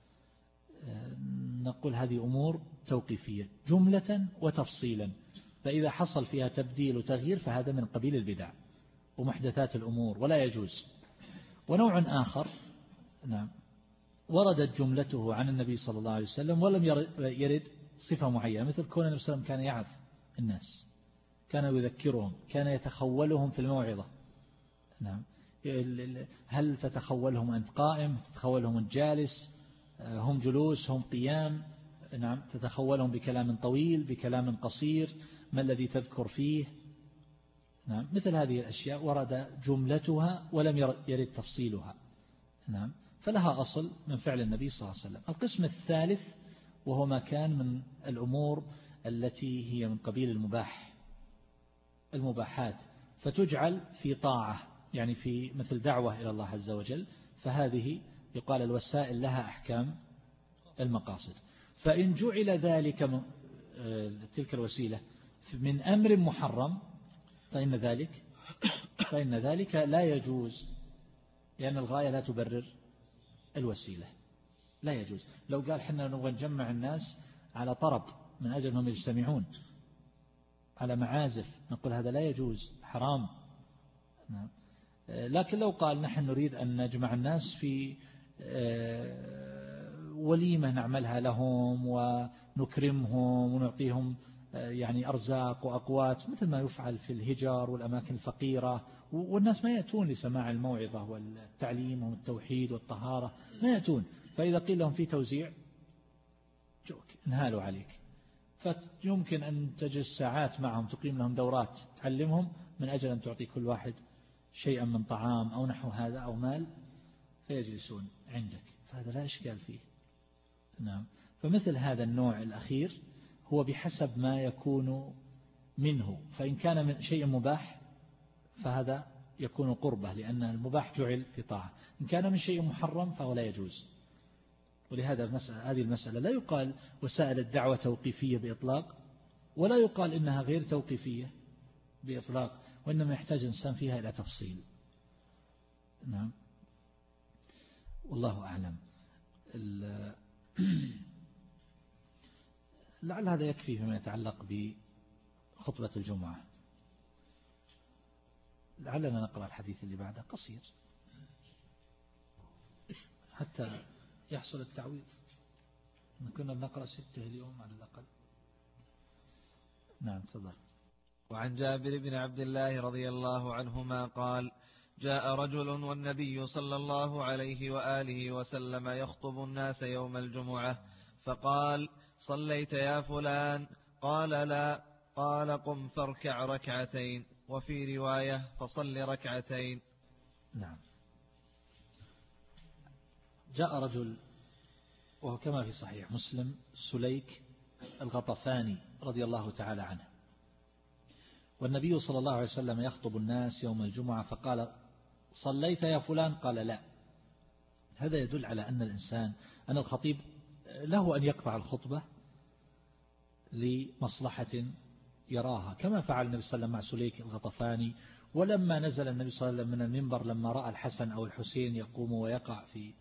نقول هذه أمور توقيفية جملة وتفصيلا، فإذا حصل فيها تبديل وتغيير فهذا من قبيل البدع ومحدثات الأمور ولا يجوز. ونوع آخر نعم وردت جملته عن النبي صلى الله عليه وسلم ولم يرد صفة معينة، مثل كون النبي صلى الله عليه وسلم كان يعظ الناس، كان يذكرهم، كان يتخولهم في الموعظة. نعم هل تتخولهم أنت قائم، تتخولهم أنت جالس، هم جلوس هم قيام؟ نعم تتخولهم بكلام طويل بكلام قصير، ما الذي تذكر فيه؟ نعم مثل هذه الأشياء ورد جملتها ولم يرد تفصيلها. نعم فلها أصل من فعل النبي صلى الله عليه وسلم. القسم الثالث وهو ما كان من الأمور التي هي من قبيل المباح، المباحات، فتجعل في طاعة، يعني في مثل دعوة إلى الله عز وجل، فهذه يقال الوسائل لها أحكام المقاصد. فإن جعل ذلك من تلك الوسيلة من أمر محرم فإن ذلك فإن ذلك لا يجوز، لأن الغاية لا تبرر الوسيلة، لا يجوز. لو قال حنا نبغى نجمع الناس على طرب من أجل أنهم يجتمعون على معازف، نقول هذا لا يجوز حرام. نعم. لكن لو قال نحن نريد أن نجمع الناس في وليمة نعملها لهم ونكرمهم ونعطيهم يعني أرزاق وأقوات مثل ما يفعل في الهجر والأماكن الفقيرة، والناس ما يأتون لسماع الموعظة والتعليم والتوحيد والطهارة، ما يأتون. فإذا قيل لهم في توزيع انهالوا عليك، فيمكن أن تجلس ساعات معهم تقيم لهم دورات تعلمهم من أجل أن تعطي كل واحد شيئا من طعام أو نحو هذا أو مال، فيجلسون عندك، فهذا لا إشكال فيه. نعم. فمثل هذا النوع الأخير هو بحسب ما يكون منه، فإن كان من شيء مباح فهذا يكون قربة لأن المباح جعل في طاعة، إن كان من شيء محرم فهو لا يجوز. ولهذا المسألة هذه المسألة لا يقال وسائل الدعوة توقيفية بإطلاق، ولا يقال إنها غير توقيفية بإطلاق، وإنما يحتاج الإنسان فيها إلى تفصيل. نعم والله أعلم. لعل هذا يكفي فيما يتعلق بخطبة الجمعة. لعلنا نقرأ الحديث اللي بعده قصير حتى يحصل التعويض. كنا بنقرأ ستة اليوم على الأقل. نعم تفضل. وعن جابر بن عبد الله رضي الله عنهما قال: جاء رجل والنبي صلى الله عليه وآله وسلم يخطب الناس يوم الجمعة، فقال: صليت يا فلان؟ قال: لا. قال: قم فاركع ركعتين. وفي رواية: فصل ركعتين. نعم. جاء رجل وهو كما في صحيح مسلم سليك الغطفاني رضي الله تعالى عنه، والنبي صلى الله عليه وسلم يخطب الناس يوم الجمعة، فقال: صليت يا فلان؟ قال: لا. هذا يدل على أن الإنسان أن الخطيب له أن يقطع الخطبة لمصلحة يراها، كما فعل النبي صلى الله عليه وسلم مع سليك الغطفاني. ولما نزل النبي صلى الله عليه وسلم من المنبر لما رأى الحسن أو الحسين يقوم ويقع في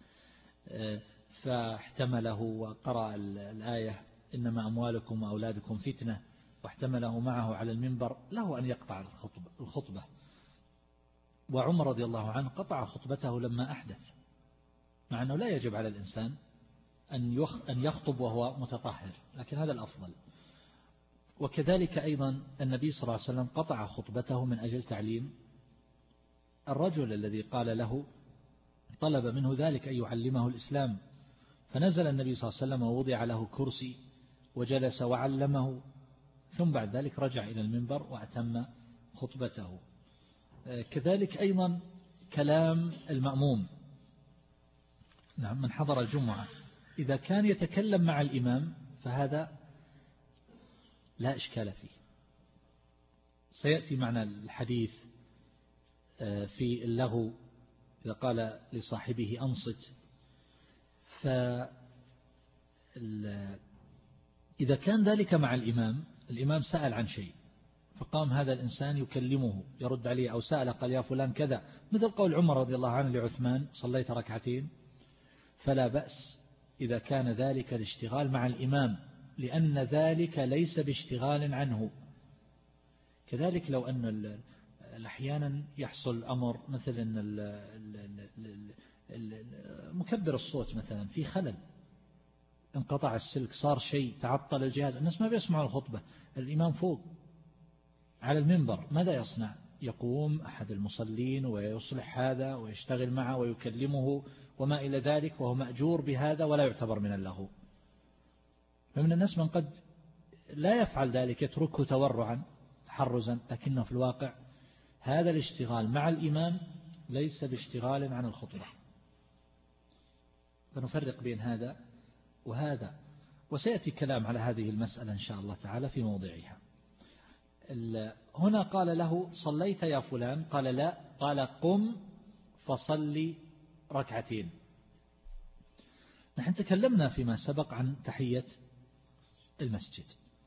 فاحتمله وقرأ الآية إنما أموالكم وأولادكم فتنة، واحتمله معه على المنبر، له أن يقطع الخطبة. وعمر رضي الله عنه قطع خطبته لما أحدث، مع أنه لا يجب على الإنسان أن يخطب وهو متطهر، لكن هذا الأفضل. وكذلك أيضا النبي صلى الله عليه وسلم قطع خطبته من أجل تعليم الرجل الذي قال له طلب منه ذلك أن يعلمه الإسلام، فنزل النبي صلى الله عليه وسلم ووضع له كرسي وجلس وعلمه، ثم بعد ذلك رجع إلى المنبر وأتم خطبته. كذلك أيضا كلام المأموم. نعم، من حضر الجمعة إذا كان يتكلم مع الإمام فهذا لا إشكال فيه، سيأتي معنا الحديث في اللغو إذا قال لصاحبه أنصت. فإذا كان ذلك مع الإمام، الإمام سأل عن شيء فقام هذا الإنسان يكلمه يرد عليه، أو سأل قال يا فلان كذا، مثل قول عمر رضي الله عنه لعثمان صليت ركعتين، فلا بأس إذا كان ذلك الاشتغال مع الإمام، لأن ذلك ليس باشتغال عنه. كذلك لو أن أحيانا يحصل أمر مثل أن مكبر الصوت مثلا في خلل، انقطع السلك، صار شيء، تعطل الجهاز، الناس ما بيسمعوا الخطبة، الإمام فوق على المنبر، ماذا يصنع؟ يقوم أحد المصلين ويصلح هذا ويشتغل معه ويكلمه وما إلى ذلك، وهو مأجور بهذا ولا يعتبر من اللغو. فمن الناس من قد لا يفعل ذلك، يتركه تورعا تحرزا، لكنه في الواقع هذا الاشتغال مع الإمام ليس باشتغال عن الخطبة. فنفرق بين هذا وهذا، وسيأتي كلام على هذه المسألة إن شاء الله تعالى في موضعها. هنا قال له صليت يا فلان، قال لا، قال قم فصلي ركعتين. نحن تكلمنا فيما سبق عن تحية المسجد،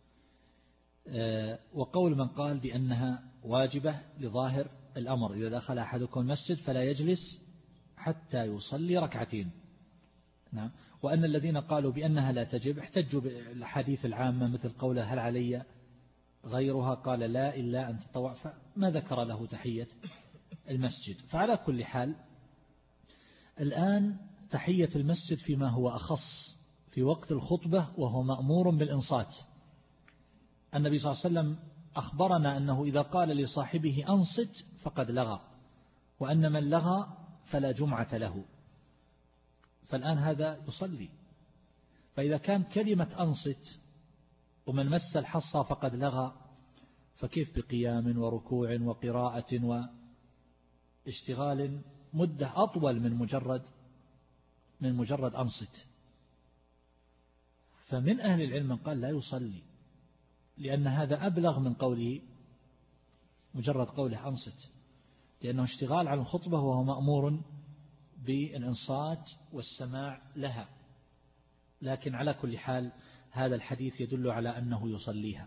وقول من قال بأنها واجبة لظاهر الأمر، إذا دخل أحدكم المسجد فلا يجلس حتى يصلي ركعتين. نعم. وأن الذين قالوا بأنها لا تجب احتجوا بالحديث العامة مثل قوله هل علي غيرها، قال لا إلا أن تطوع، فما ذكر له تحية المسجد. فعلى كل حال الآن تحية المسجد فيما هو أخص في وقت الخطبة وهو مأمور بالإنصات. النبي صلى الله عليه وسلم أخبرنا أنه إذا قال لصاحبه أنصت فقد لغى، وأن من لغى فلا جمعة له. فالآن هذا يصلي، فإذا كان كلمة أنصت ومن مس الحصى فقد لغى، فكيف بقيام وركوع وقراءة واشتغال مدة أطول من مجرد من مجرد أنصت؟ فمن أهل العلم من قال لا يصلي، لأن هذا أبلغ من قوله مجرد قوله أنصت، لأنه اشتغال عن الخطبة وهو مأمور بالإنصات والسماع لها. لكن على كل حال هذا الحديث يدل على أنه يصليها.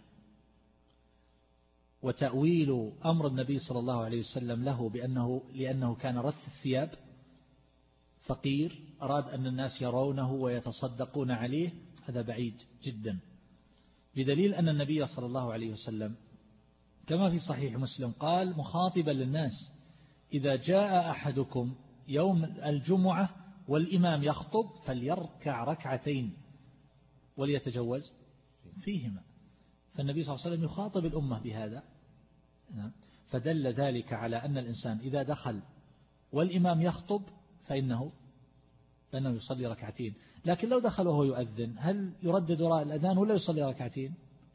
وتأويل أمر النبي صلى الله عليه وسلم له بأنه لأنه كان رث الثياب فقير، أراد أن الناس يرونه ويتصدقون عليه، هذا بعيد جدا، بدليل أن النبي صلى الله عليه وسلم كما في صحيح مسلم قال مخاطبا للناس إذا جاء أحدكم يوم الجمعة والإمام يخطب فليركع ركعتين وليتجوز فيهما. فالنبي صلى الله عليه وسلم يخاطب الأمة بهذا، فدل ذلك على أن الإنسان إذا دخل والإمام يخطب فإنه فإنه يصلي ركعتين. لكن لو دخل وهو يؤذن هل يردد وراء الأذان ولا يصلي ركعتين؟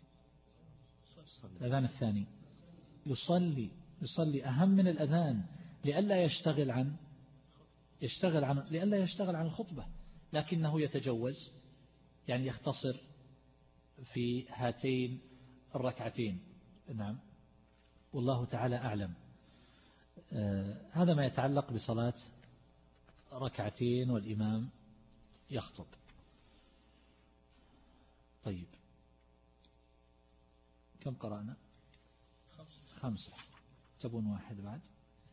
الأذان الثاني يصلي يصلي أهم من الأذان، لئلا يشتغل عن يشتغل عن لئلا يشتغل عن الخطبة، لكنه يتجوز يعني يختصر في هاتين الركعتين. نعم، والله تعالى أعلم. آه هذا ما يتعلق بصلاة ركعتين والإمام يخطب. طيب كم قرأنا؟ خمسة. تبون واحد بعد؟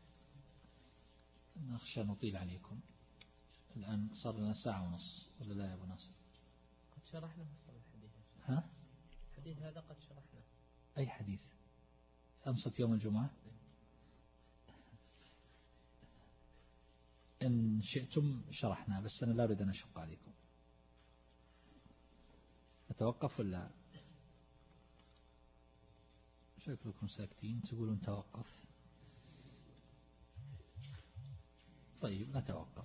نخشى نطيل عليكم. الآن صار لنا ساعة ونص ولا لا يا أبو ناصر؟ قد شرحنا الحديث. ها؟ الحديث هذا قد شرحنا. أي حديث؟ أنصت يوم الجمعة؟ إن شئتم شرحنا، بس أنا لا أريد أن أشق عليكم. أتوقف ولا شكلكم ساكتين تقولون توقف؟ طيب نتوقف.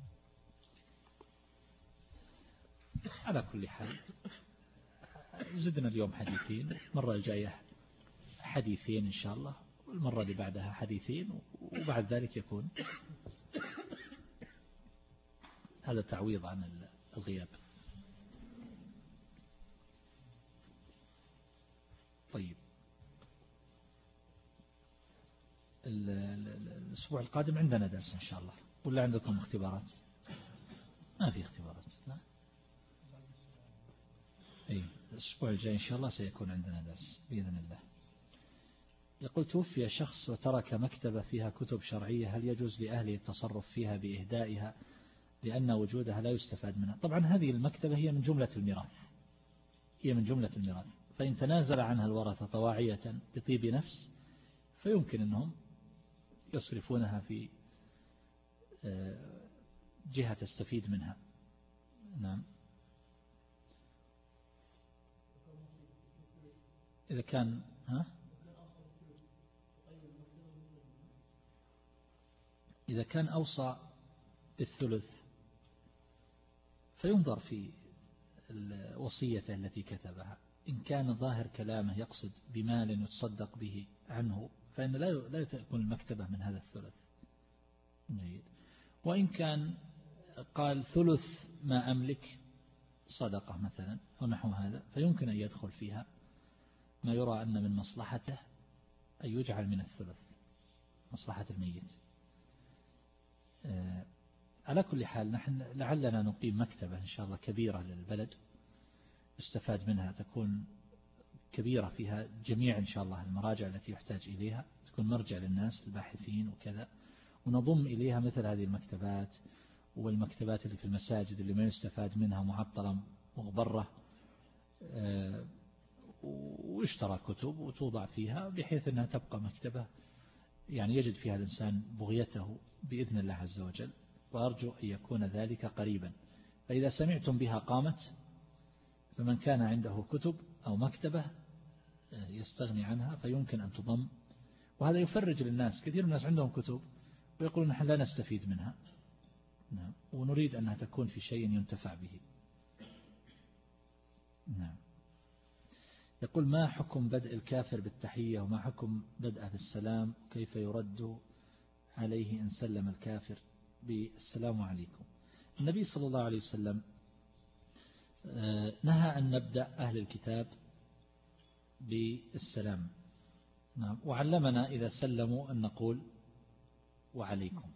على كل حال زدنا اليوم حديثين، المرة الجاية حديثين إن شاء الله، والمرة اللي بعدها حديثين، وبعد ذلك يكون هذا تعويض عن الغياب. طيب الأسبوع القادم عندنا درس إن شاء الله، ولا عندكم اختبارات؟ ما في اختبارات. لا. أي الأسبوع الجاي إن شاء الله سيكون عندنا درس بإذن الله. يقول توفي شخص وترك مكتبة فيها كتب شرعية، هل يجوز لأهله التصرف فيها بإهدائها لأن وجودها لا يستفاد منها؟ طبعا هذه المكتبة هي من جملة الميراث، هي من جملة الميراث، فإن تنازل عنها الورثة طواعية بطيب نفس فيمكن أنهم يصرفونها في جهة تستفيد منها. نعم. إذا كان ها إذا كان أوصى بالثلث فينظر في الوصية التي كتبها، إن كان ظاهر كلامه يقصد بمال يتصدق به عنه فإن لا لا تكون المكتبة من هذا الثلث. جيد. وإن كان قال ثلث ما أملك صدقة مثلا أو نحو هذا فيمكن أن يدخل فيها ما يرى أن من مصلحته أن يجعل من الثلث، مصلحة الميت. آه على كل حال نحن لعلنا نقيم مكتبة إن شاء الله كبيرة للبلد استفاد منها، تكون كبيرة فيها جميع إن شاء الله المراجع التي يحتاج إليها، تكون مرجع للناس الباحثين وكذا، ونضم إليها مثل هذه المكتبات والمكتبات اللي في المساجد اللي ما يستفاد منها معطلة مغبرة، آه ويشترى كتب وتوضع فيها بحيث أنها تبقى مكتبة يعني يجد فيها الإنسان بغيته بإذن الله عز وجل، وأرجو أن يكون ذلك قريبا. فإذا سمعتم بها قامت، فمن كان عنده كتب أو مكتبة يستغني عنها فيمكن أن تضم، وهذا يفرج للناس. كثير من الناس عندهم كتب ويقولون نحن لا نستفيد منها، نعم، ونريد أنها تكون في شيء ينتفع به. نعم. يقول ما حكم بدء الكافر بالتحية وما حكم بدءه بالسلام، كيف يرد عليه إن سلم الكافر بالسلام عليكم؟ النبي صلى الله عليه وسلم نهى أن نبدأ أهل الكتاب بالسلام، نعم، وعلمنا إذا سلموا أن نقول وعليكم.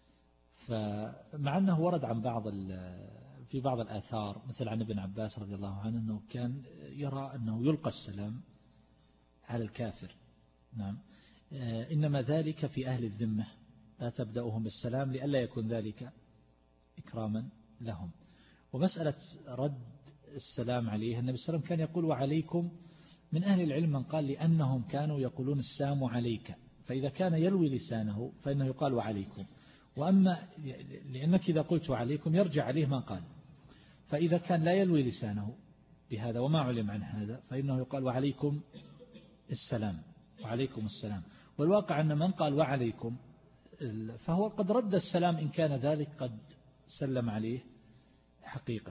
فمع أنه ورد عن بعض في بعض الآثار مثل عن ابن عباس رضي الله عنه أنه كان يرى أنه يلقى السلام على الكافر، نعم، إنما ذلك في أهل الذمة لا تبدأهم بالسلام لئلا يكون ذلك إكراما لهم. ومسألة رد السلام عليه النبي صلى الله عليه وسلم كان يقول وعليكم، من أهل العلم من قال لأنهم كانوا يقولون السلام عليك، فإذا كان يلوي لسانه فإنه يقال وعليكم، وأما لأنك إذا قلت وعليكم يرجع عليه ما قال، فإذا كان لا يلوي لسانه بهذا وما علم عن هذا فإنه يقال وعليكم السلام، وعليكم السلام. والواقع أن من قال وعليكم فهو قد رد السلام إن كان ذلك قد سلم عليه حقيقة.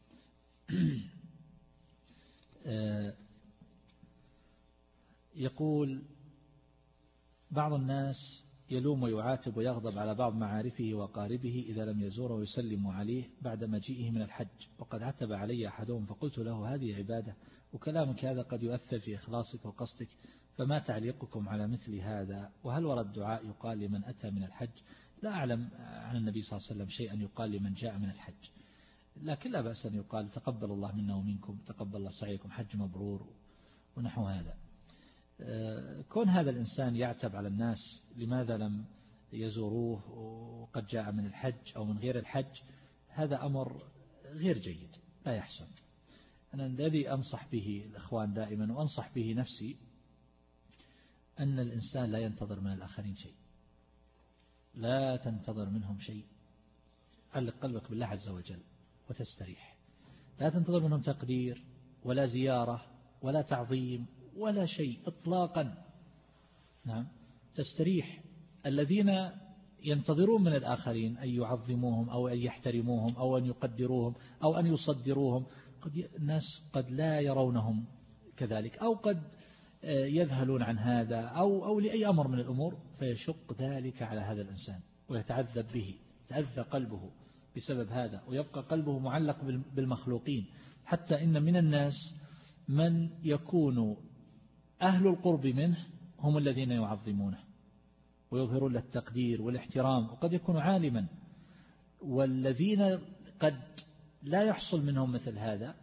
يقول بعض الناس يلوم ويعاتب ويغضب على بعض معارفه وقاربه إذا لم يزوره ويسلم عليه بعد مجيئه من الحج، وقد عتب علي أحدهم فقلت له هذه عبادة وكلامك هذا قد يؤثر في إخلاصك وقصدك، فما تعليقكم على مثل هذا؟ وهل ورد دعاء يقال لمن أتى من الحج؟ لا أعلم عن النبي صلى الله عليه وسلم شيئا يقال لمن جاء من الحج، لكن لا بأس أن يقال تقبل الله منا ومنكم، تقبل الله سعيكم، حج مبرور ونحو هذا. كون هذا الإنسان يعتب على الناس لماذا لم يزوروه وقد جاء من الحج أو من غير الحج، هذا أمر غير جيد لا يحسن. أنا الذي أنصح به الأخوان دائما وأنصح به نفسي أن الإنسان لا ينتظر من الآخرين شيء، لا تنتظر منهم شيء، علق قلبك بالله عز وجل وتستريح، لا تنتظر منهم تقدير ولا زيارة ولا تعظيم ولا شيء إطلاقا، نعم، تستريح. الذين ينتظرون من الآخرين أن يعظموهم أو أن يحترموهم أو أن يقدروهم أو أن يصدروهم، قد الناس قد لا يرونهم كذلك، أو قد يذهلون عن هذا أو أو لأي أمر من الأمور، فيشق ذلك على هذا الإنسان ويتعذب به، يتأذى قلبه بسبب هذا، ويبقى قلبه معلق بالمخلوقين. حتى إن من الناس من يكون أهل القرب منه هم الذين يعظمونه ويظهرون له التقدير والاحترام، وقد يكون عالما. والذين قد لا يحصل منهم مثل هذا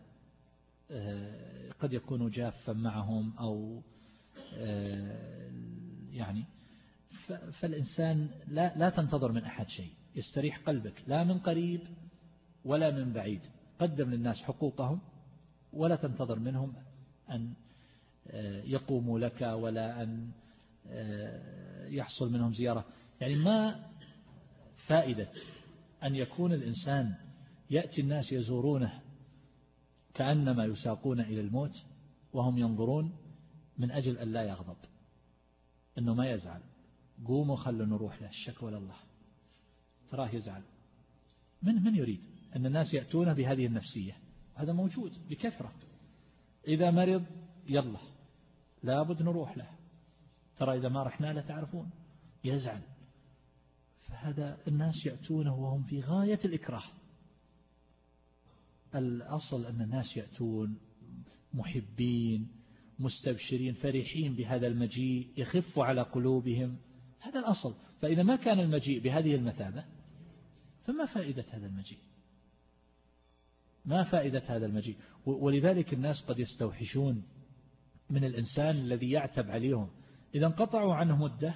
قد يكونوا جافا معهم أو يعني، فالإنسان لا, لا تنتظر من أحد شيء، يستريح قلبك لا من قريب ولا من بعيد. قدم للناس حقوقهم ولا تنتظر منهم أن يقوموا لك ولا أن يحصل منهم زيارة. يعني ما فائدة أن يكون الإنسان يأتي الناس يزورونه كأنما يساقون إلى الموت وهم ينظرون، من أجل أن لا يغضب، أنه ما يزعل. قوموا خلوا نروح له، الشكوى لله، تراه يزعل. من من يريد أن الناس يأتون بهذه النفسية؟ هذا موجود بكثرة. إذا مرض يلا لابد نروح له، ترى إذا ما رحنا له تعرفون يزعل. فهذا الناس يأتونه وهم في غاية الإكراه. الأصل أن الناس يأتون محبين مستبشرين فرحين بهذا المجيء، يخف على قلوبهم، هذا الأصل. فإذا ما كان المجيء بهذه المثابة فما فائدة هذا المجيء؟ ما فائدة هذا المجيء؟ ولذلك الناس قد يستوحشون من الإنسان الذي يعتب عليهم. إذا انقطعوا عنه مدة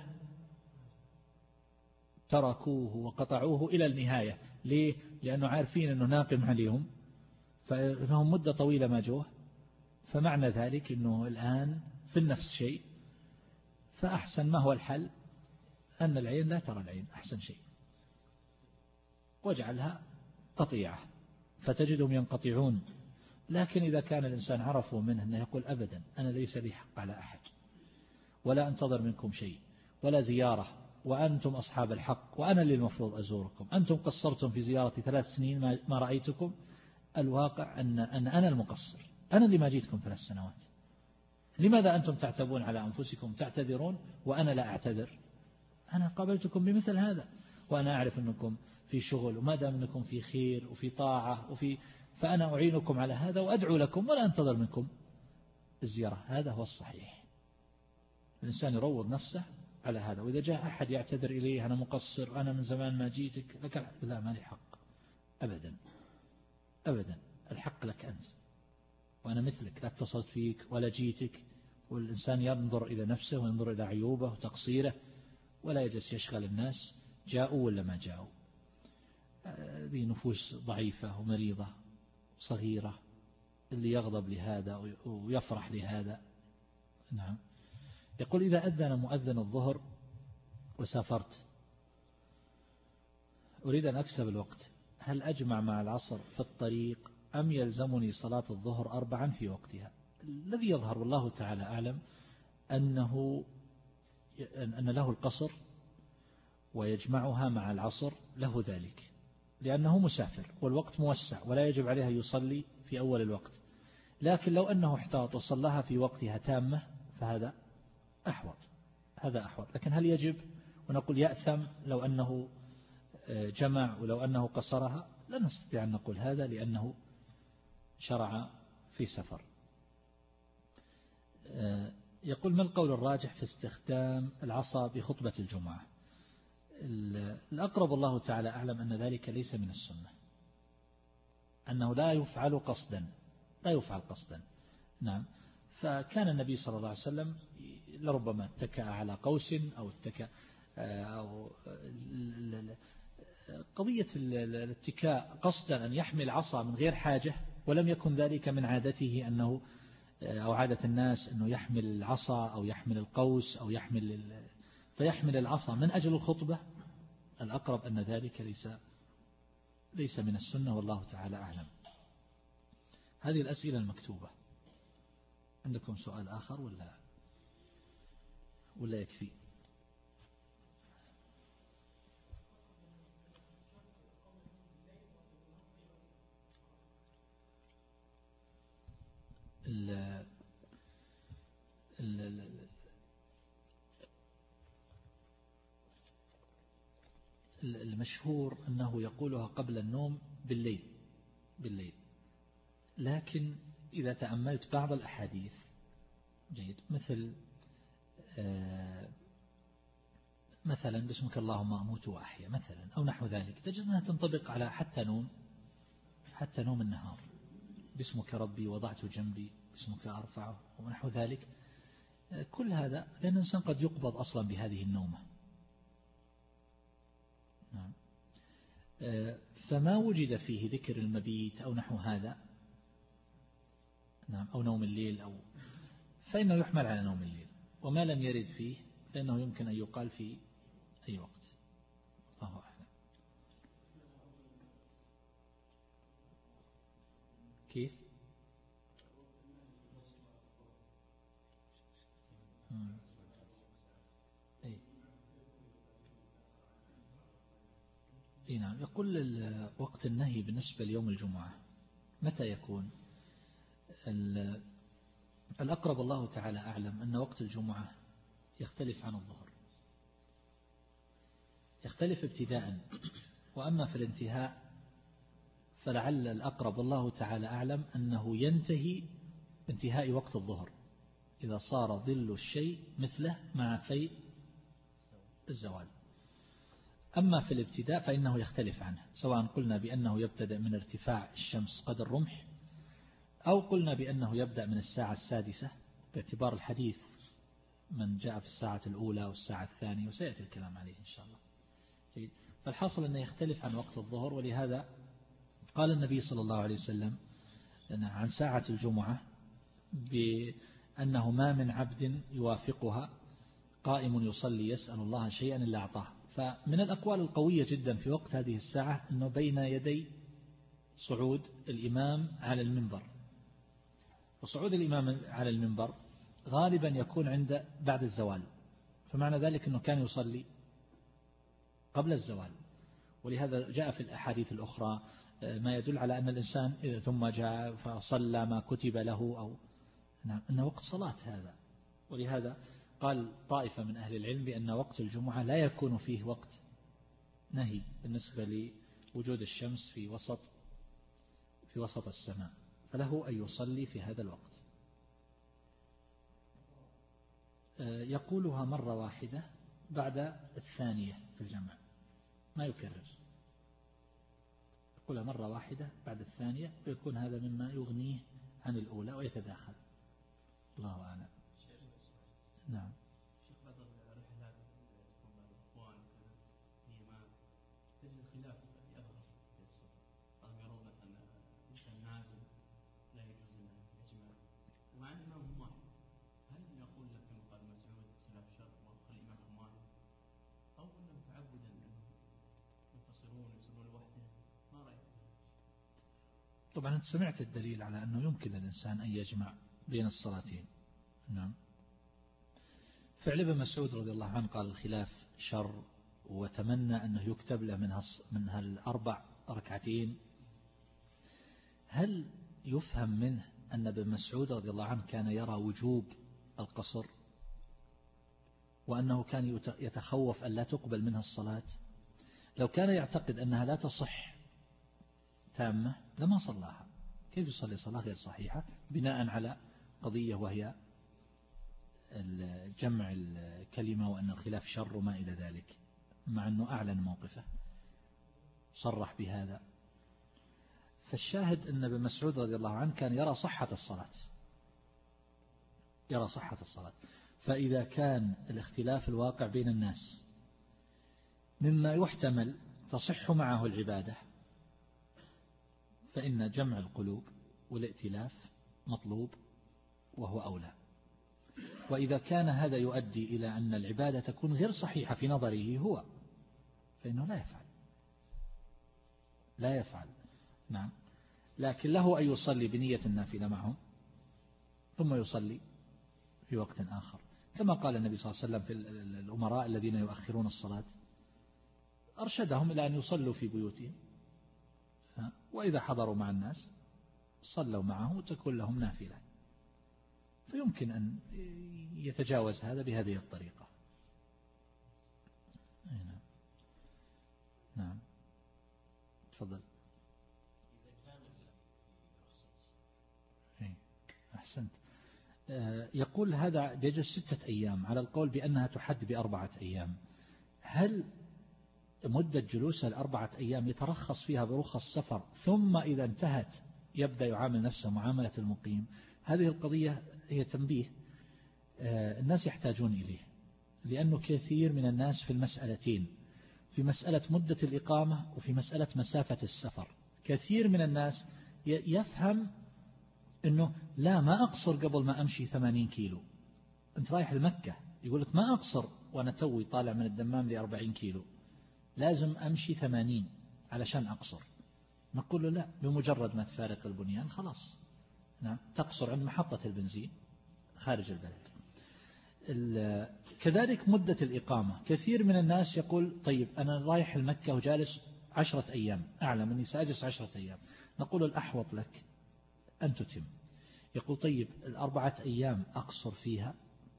تركوه وقطعوه إلى النهاية. ليه؟ لأنه عارفين أنه ناقم عليهم، فهم مدة طويلة ما جوه، فمعنى ذلك أنه الآن في النفس شيء. فأحسن ما هو الحل؟ أن العين لا ترى العين، أحسن شيء، واجعلها قطيعة فتجدهم ينقطعون. لكن إذا كان الإنسان عرفوا منه أنه يقول أبدا أنا ليس لي حق على أحد ولا أنتظر منكم شيء ولا زيارة، وأنتم أصحاب الحق وأنا اللي المفروض أزوركم، أنتم قصرتم في زيارتي ثلاث سنين ما رأيتكم، الواقع أن, أن أنا المقصر، أنا اللي ما جيتكم ثلاث سنوات، لماذا أنتم تعتبون على أنفسكم تعتذرون وأنا لا أعتذر؟ أنا قابلتكم بمثل هذا وأنا أعرف أنكم في شغل، وما دام أنكم في خير وفي طاعة وفي، فأنا أعينكم على هذا وأدعو لكم ولا أنتظر منكم الزيارة. هذا هو الصحيح. الإنسان يروض نفسه على هذا. وإذا جاء أحد يعتذر إليه أنا مقصر أنا من زمان ما جيتك، لك لا ما لي حق أبدا أبدا، الحق لك أنت وأنا مثلك، لا اتصلت فيك ولا جيتك. والإنسان ينظر إلى نفسه وينظر إلى عيوبه وتقصيره ولا يجلس يشغل الناس جاءوا ولا ما جاءوا. هذه نفوس ضعيفة ومريضة صغيرة، اللي يغضب لهذا ويفرح لهذا. نعم. يقول إذا أذن مؤذن الظهر وسافرت أريد أن أكسب الوقت، هل أجمع مع العصر في الطريق أم يلزمني صلاة الظهر أربعا في وقتها؟ الذي يظهر والله تعالى أعلم أنه أن له القصر ويجمعها مع العصر، له ذلك لأنه مسافر والوقت موسع ولا يجب عليه يصلي في أول الوقت. لكن لو أنه احتاط وصلها في وقتها تامة فهذا أحوط، هذا أحوط. لكن هل يجب ونقول يأثم لو أنه جمع ولو أنه قصرها؟ لا نستطيع أن نقول هذا لأنه شرع في سفر. يقول ما القول الراجح في استخدام العصا بخطبة الجمعة؟ الأقرب الله تعالى أعلم أن ذلك ليس من السنة، أنه لا يفعل قصدا، لا يفعل قصدا. نعم. فكان النبي صلى الله عليه وسلم لربما اتكأ على قوس أو اتكأ أو قضية الاتكاء قصدا أن يحمل عصا من غير حاجة، ولم يكن ذلك من عادته أنه أو عادة الناس أنه يحمل العصا أو يحمل القوس أو يحمل فيحمل العصا من أجل الخطبة. الأقرب أن ذلك ليس ليس من السنة والله تعالى أعلم. هذه الأسئلة المكتوبة. عندكم سؤال آخر ولا ولا يكفي؟ ال ال المشهور أنه يقولها قبل النوم بالليل بالليل لكن إذا تأملت بعض الأحاديث جيد، مثل مثلا باسمك اللهم أموت وأحيا مثلا أو نحو ذلك، تجد أنها تنطبق على حتى نوم حتى نوم النهار. باسمك ربي وضعت جنبي، باسمك أرفعه ونحو ذلك. كل هذا لأن الإنسان قد يقبض أصلا بهذه النومة. نعم. فما وجد فيه ذكر المبيت أو نحو هذا، نعم، أو نوم الليل أو فإنه يحمل على نوم الليل، وما لم يرد فيه فإنه يمكن أن يقال في أي وقت. الله أعلم. كيف؟ أي. أي نعم. يقول وقت النهي بالنسبة ليوم الجمعة متى يكون؟ الأقرب الله تعالى أعلم أن وقت الجمعة يختلف عن الظهر، يختلف ابتداء، وأما في الانتهاء فلعل الأقرب الله تعالى أعلم أنه ينتهي انتهاء وقت الظهر إذا صار ظل الشيء مثله مع في الزوال. أما في الابتداء فإنه يختلف عنه، سواء قلنا بأنه يبتدأ من ارتفاع الشمس قدر الرمح، أو قلنا بأنه يبدأ من الساعة السادسة باعتبار الحديث من جاء في الساعة الأولى والساعة الثانية، وسيأتي الكلام عليه إن شاء الله. جيد. فالحاصل أنه يختلف عن وقت الظهر، ولهذا قال النبي صلى الله عليه وسلم عن ساعة الجمعة بأنه ما من عبد يوافقها قائم يصلي يسأل الله شيئا إلا أعطاه. فمن الأقوال القوية جدا في وقت هذه الساعة أنه بين يدي صعود الإمام على المنبر، وصعود الإمام على المنبر غالبا يكون عند بعد الزوال، فمعنى ذلك أنه كان يصلي قبل الزوال. ولهذا جاء في الأحاديث الأخرى ما يدل على أن الإنسان إذا ثم جاء فصلى ما كتب له أو نعم أنه وقت صلاة هذا. ولهذا قال طائفة من أهل العلم بأن وقت الجمعة لا يكون فيه وقت نهي بالنسبة لوجود الشمس في وسط في وسط السماء، فله أن يصلي في هذا الوقت. يقولها مرة واحدة بعد الثانية في الجمع، ما يكرر، يقولها مرة واحدة بعد الثانية، ويكون هذا مما يغنيه عن الأولى ويتداخل. الله أعلم. نعم. شيخ بعض الرحلات تكون بعض الإخوان هي ما تجد خلاف يظهر في الصف، بعضهم يرون مثلا الإنسان نازل لا يجوز أن يجمع، ومع أن الإمام هم واحد، هل نقول لك كما قال مسعود خلاف شر وخلي الإمام هم واحد، أو أنهم تعبدا أنهم ينفصلون يصلون لوحدهم؟ ما رأيك؟ طبعا أنت سمعت الدليل على أنه يمكن للإنسان أن يجمع بين الصلاتين. نعم. فعل ابن مسعود رضي الله عنه قال الخلاف شر، وتمنى أنه يكتب له منها منها الأربع ركعتين. هل يفهم منه أن ابن مسعود رضي الله عنه كان يرى وجوب القصر، وأنه كان يتخوف أن لا تقبل منها الصلاة؟ لو كان يعتقد أنها لا تصح تامة لما صلاها. كيف يصلي صلاة غير صحيحة بناء على قضية وهي جمع الكلمة وأن الخلاف شر وما إلى ذلك، مع أنه أعلن موقفه صرح بهذا. فالشاهد أن ابن مسعود رضي الله عنه كان يرى صحة الصلاة، يرى صحة الصلاة. فإذا كان الاختلاف الواقع بين الناس مما يحتمل تصح معه العبادة، فإن جمع القلوب والائتلاف مطلوب وهو أولى. وإذا كان هذا يؤدي إلى أن العبادة تكون غير صحيحة في نظره هو، فإنه لا يفعل لا يفعل نعم. لكن له أن يصلي بنية النافلة معهم، ثم يصلي في وقت آخر، كما قال النبي صلى الله عليه وسلم في الأمراء الذين يؤخرون الصلاة، أرشدهم إلى أن يصلوا في بيوتهم، وإذا حضروا مع الناس صلوا معه وتكون لهم نافلة. فيمكن أن يتجاوز هذا بهذه الطريقة. نعم نعم تفضل. أحسنت. يقول هذا بيجلس ستة أيام على القول بأنها تحد بأربعة أيام. هل مدة جلوسه الأربعة أيام يترخص فيها برخص سفر ثم إذا انتهت يبدأ يعامل نفسه معاملة المقيم؟ هذه القضية هي تنبيه الناس يحتاجون إليه، لأنه كثير من الناس في المسألتين، في مسألة مدة الإقامة وفي مسألة مسافة السفر، كثير من الناس يفهم أنه لا ما أقصر قبل ما أمشي ثمانين كيلو. أنت رايح لمكة يقول لك ما أقصر وأنا توي طالع من الدمام لأربعين كيلو، لازم أمشي ثمانين علشان أقصر. نقول له لا، بمجرد ما تفارق البنيان خلاص نعم تقصر عند محطة البنزين خارج البلد. كذلك مدة الإقامة، كثير من الناس يقول طيب أنا رايح المكة وجالس عشرة أيام، أعلم أني سأجلس عشرة أيام. نقول الأحوط لك أن تتم. يقول طيب الأربعة أيام أقصر فيها؟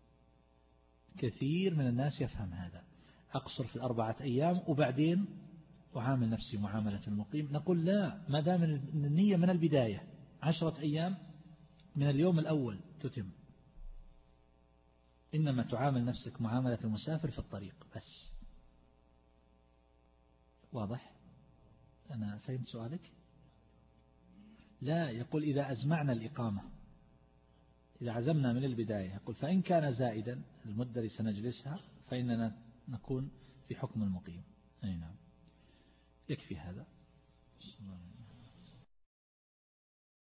كثير من الناس يفهم هذا، أقصر في الأربعة أيام وبعدين أعامل نفسي معاملة المقيم. نقول لا، ما دام النية من البداية عشرة أيام من اليوم الأول تتم، إنما تعامل نفسك معاملة المسافر في الطريق بس. واضح؟ أنا فهمت سؤالك؟ لا، يقول إذا أزمعنا الإقامة، إذا عزمنا من البداية، يقول فإن كان زائدا المدة اللي سنجلسها فإننا نكون في حكم المقيم. أي نعم.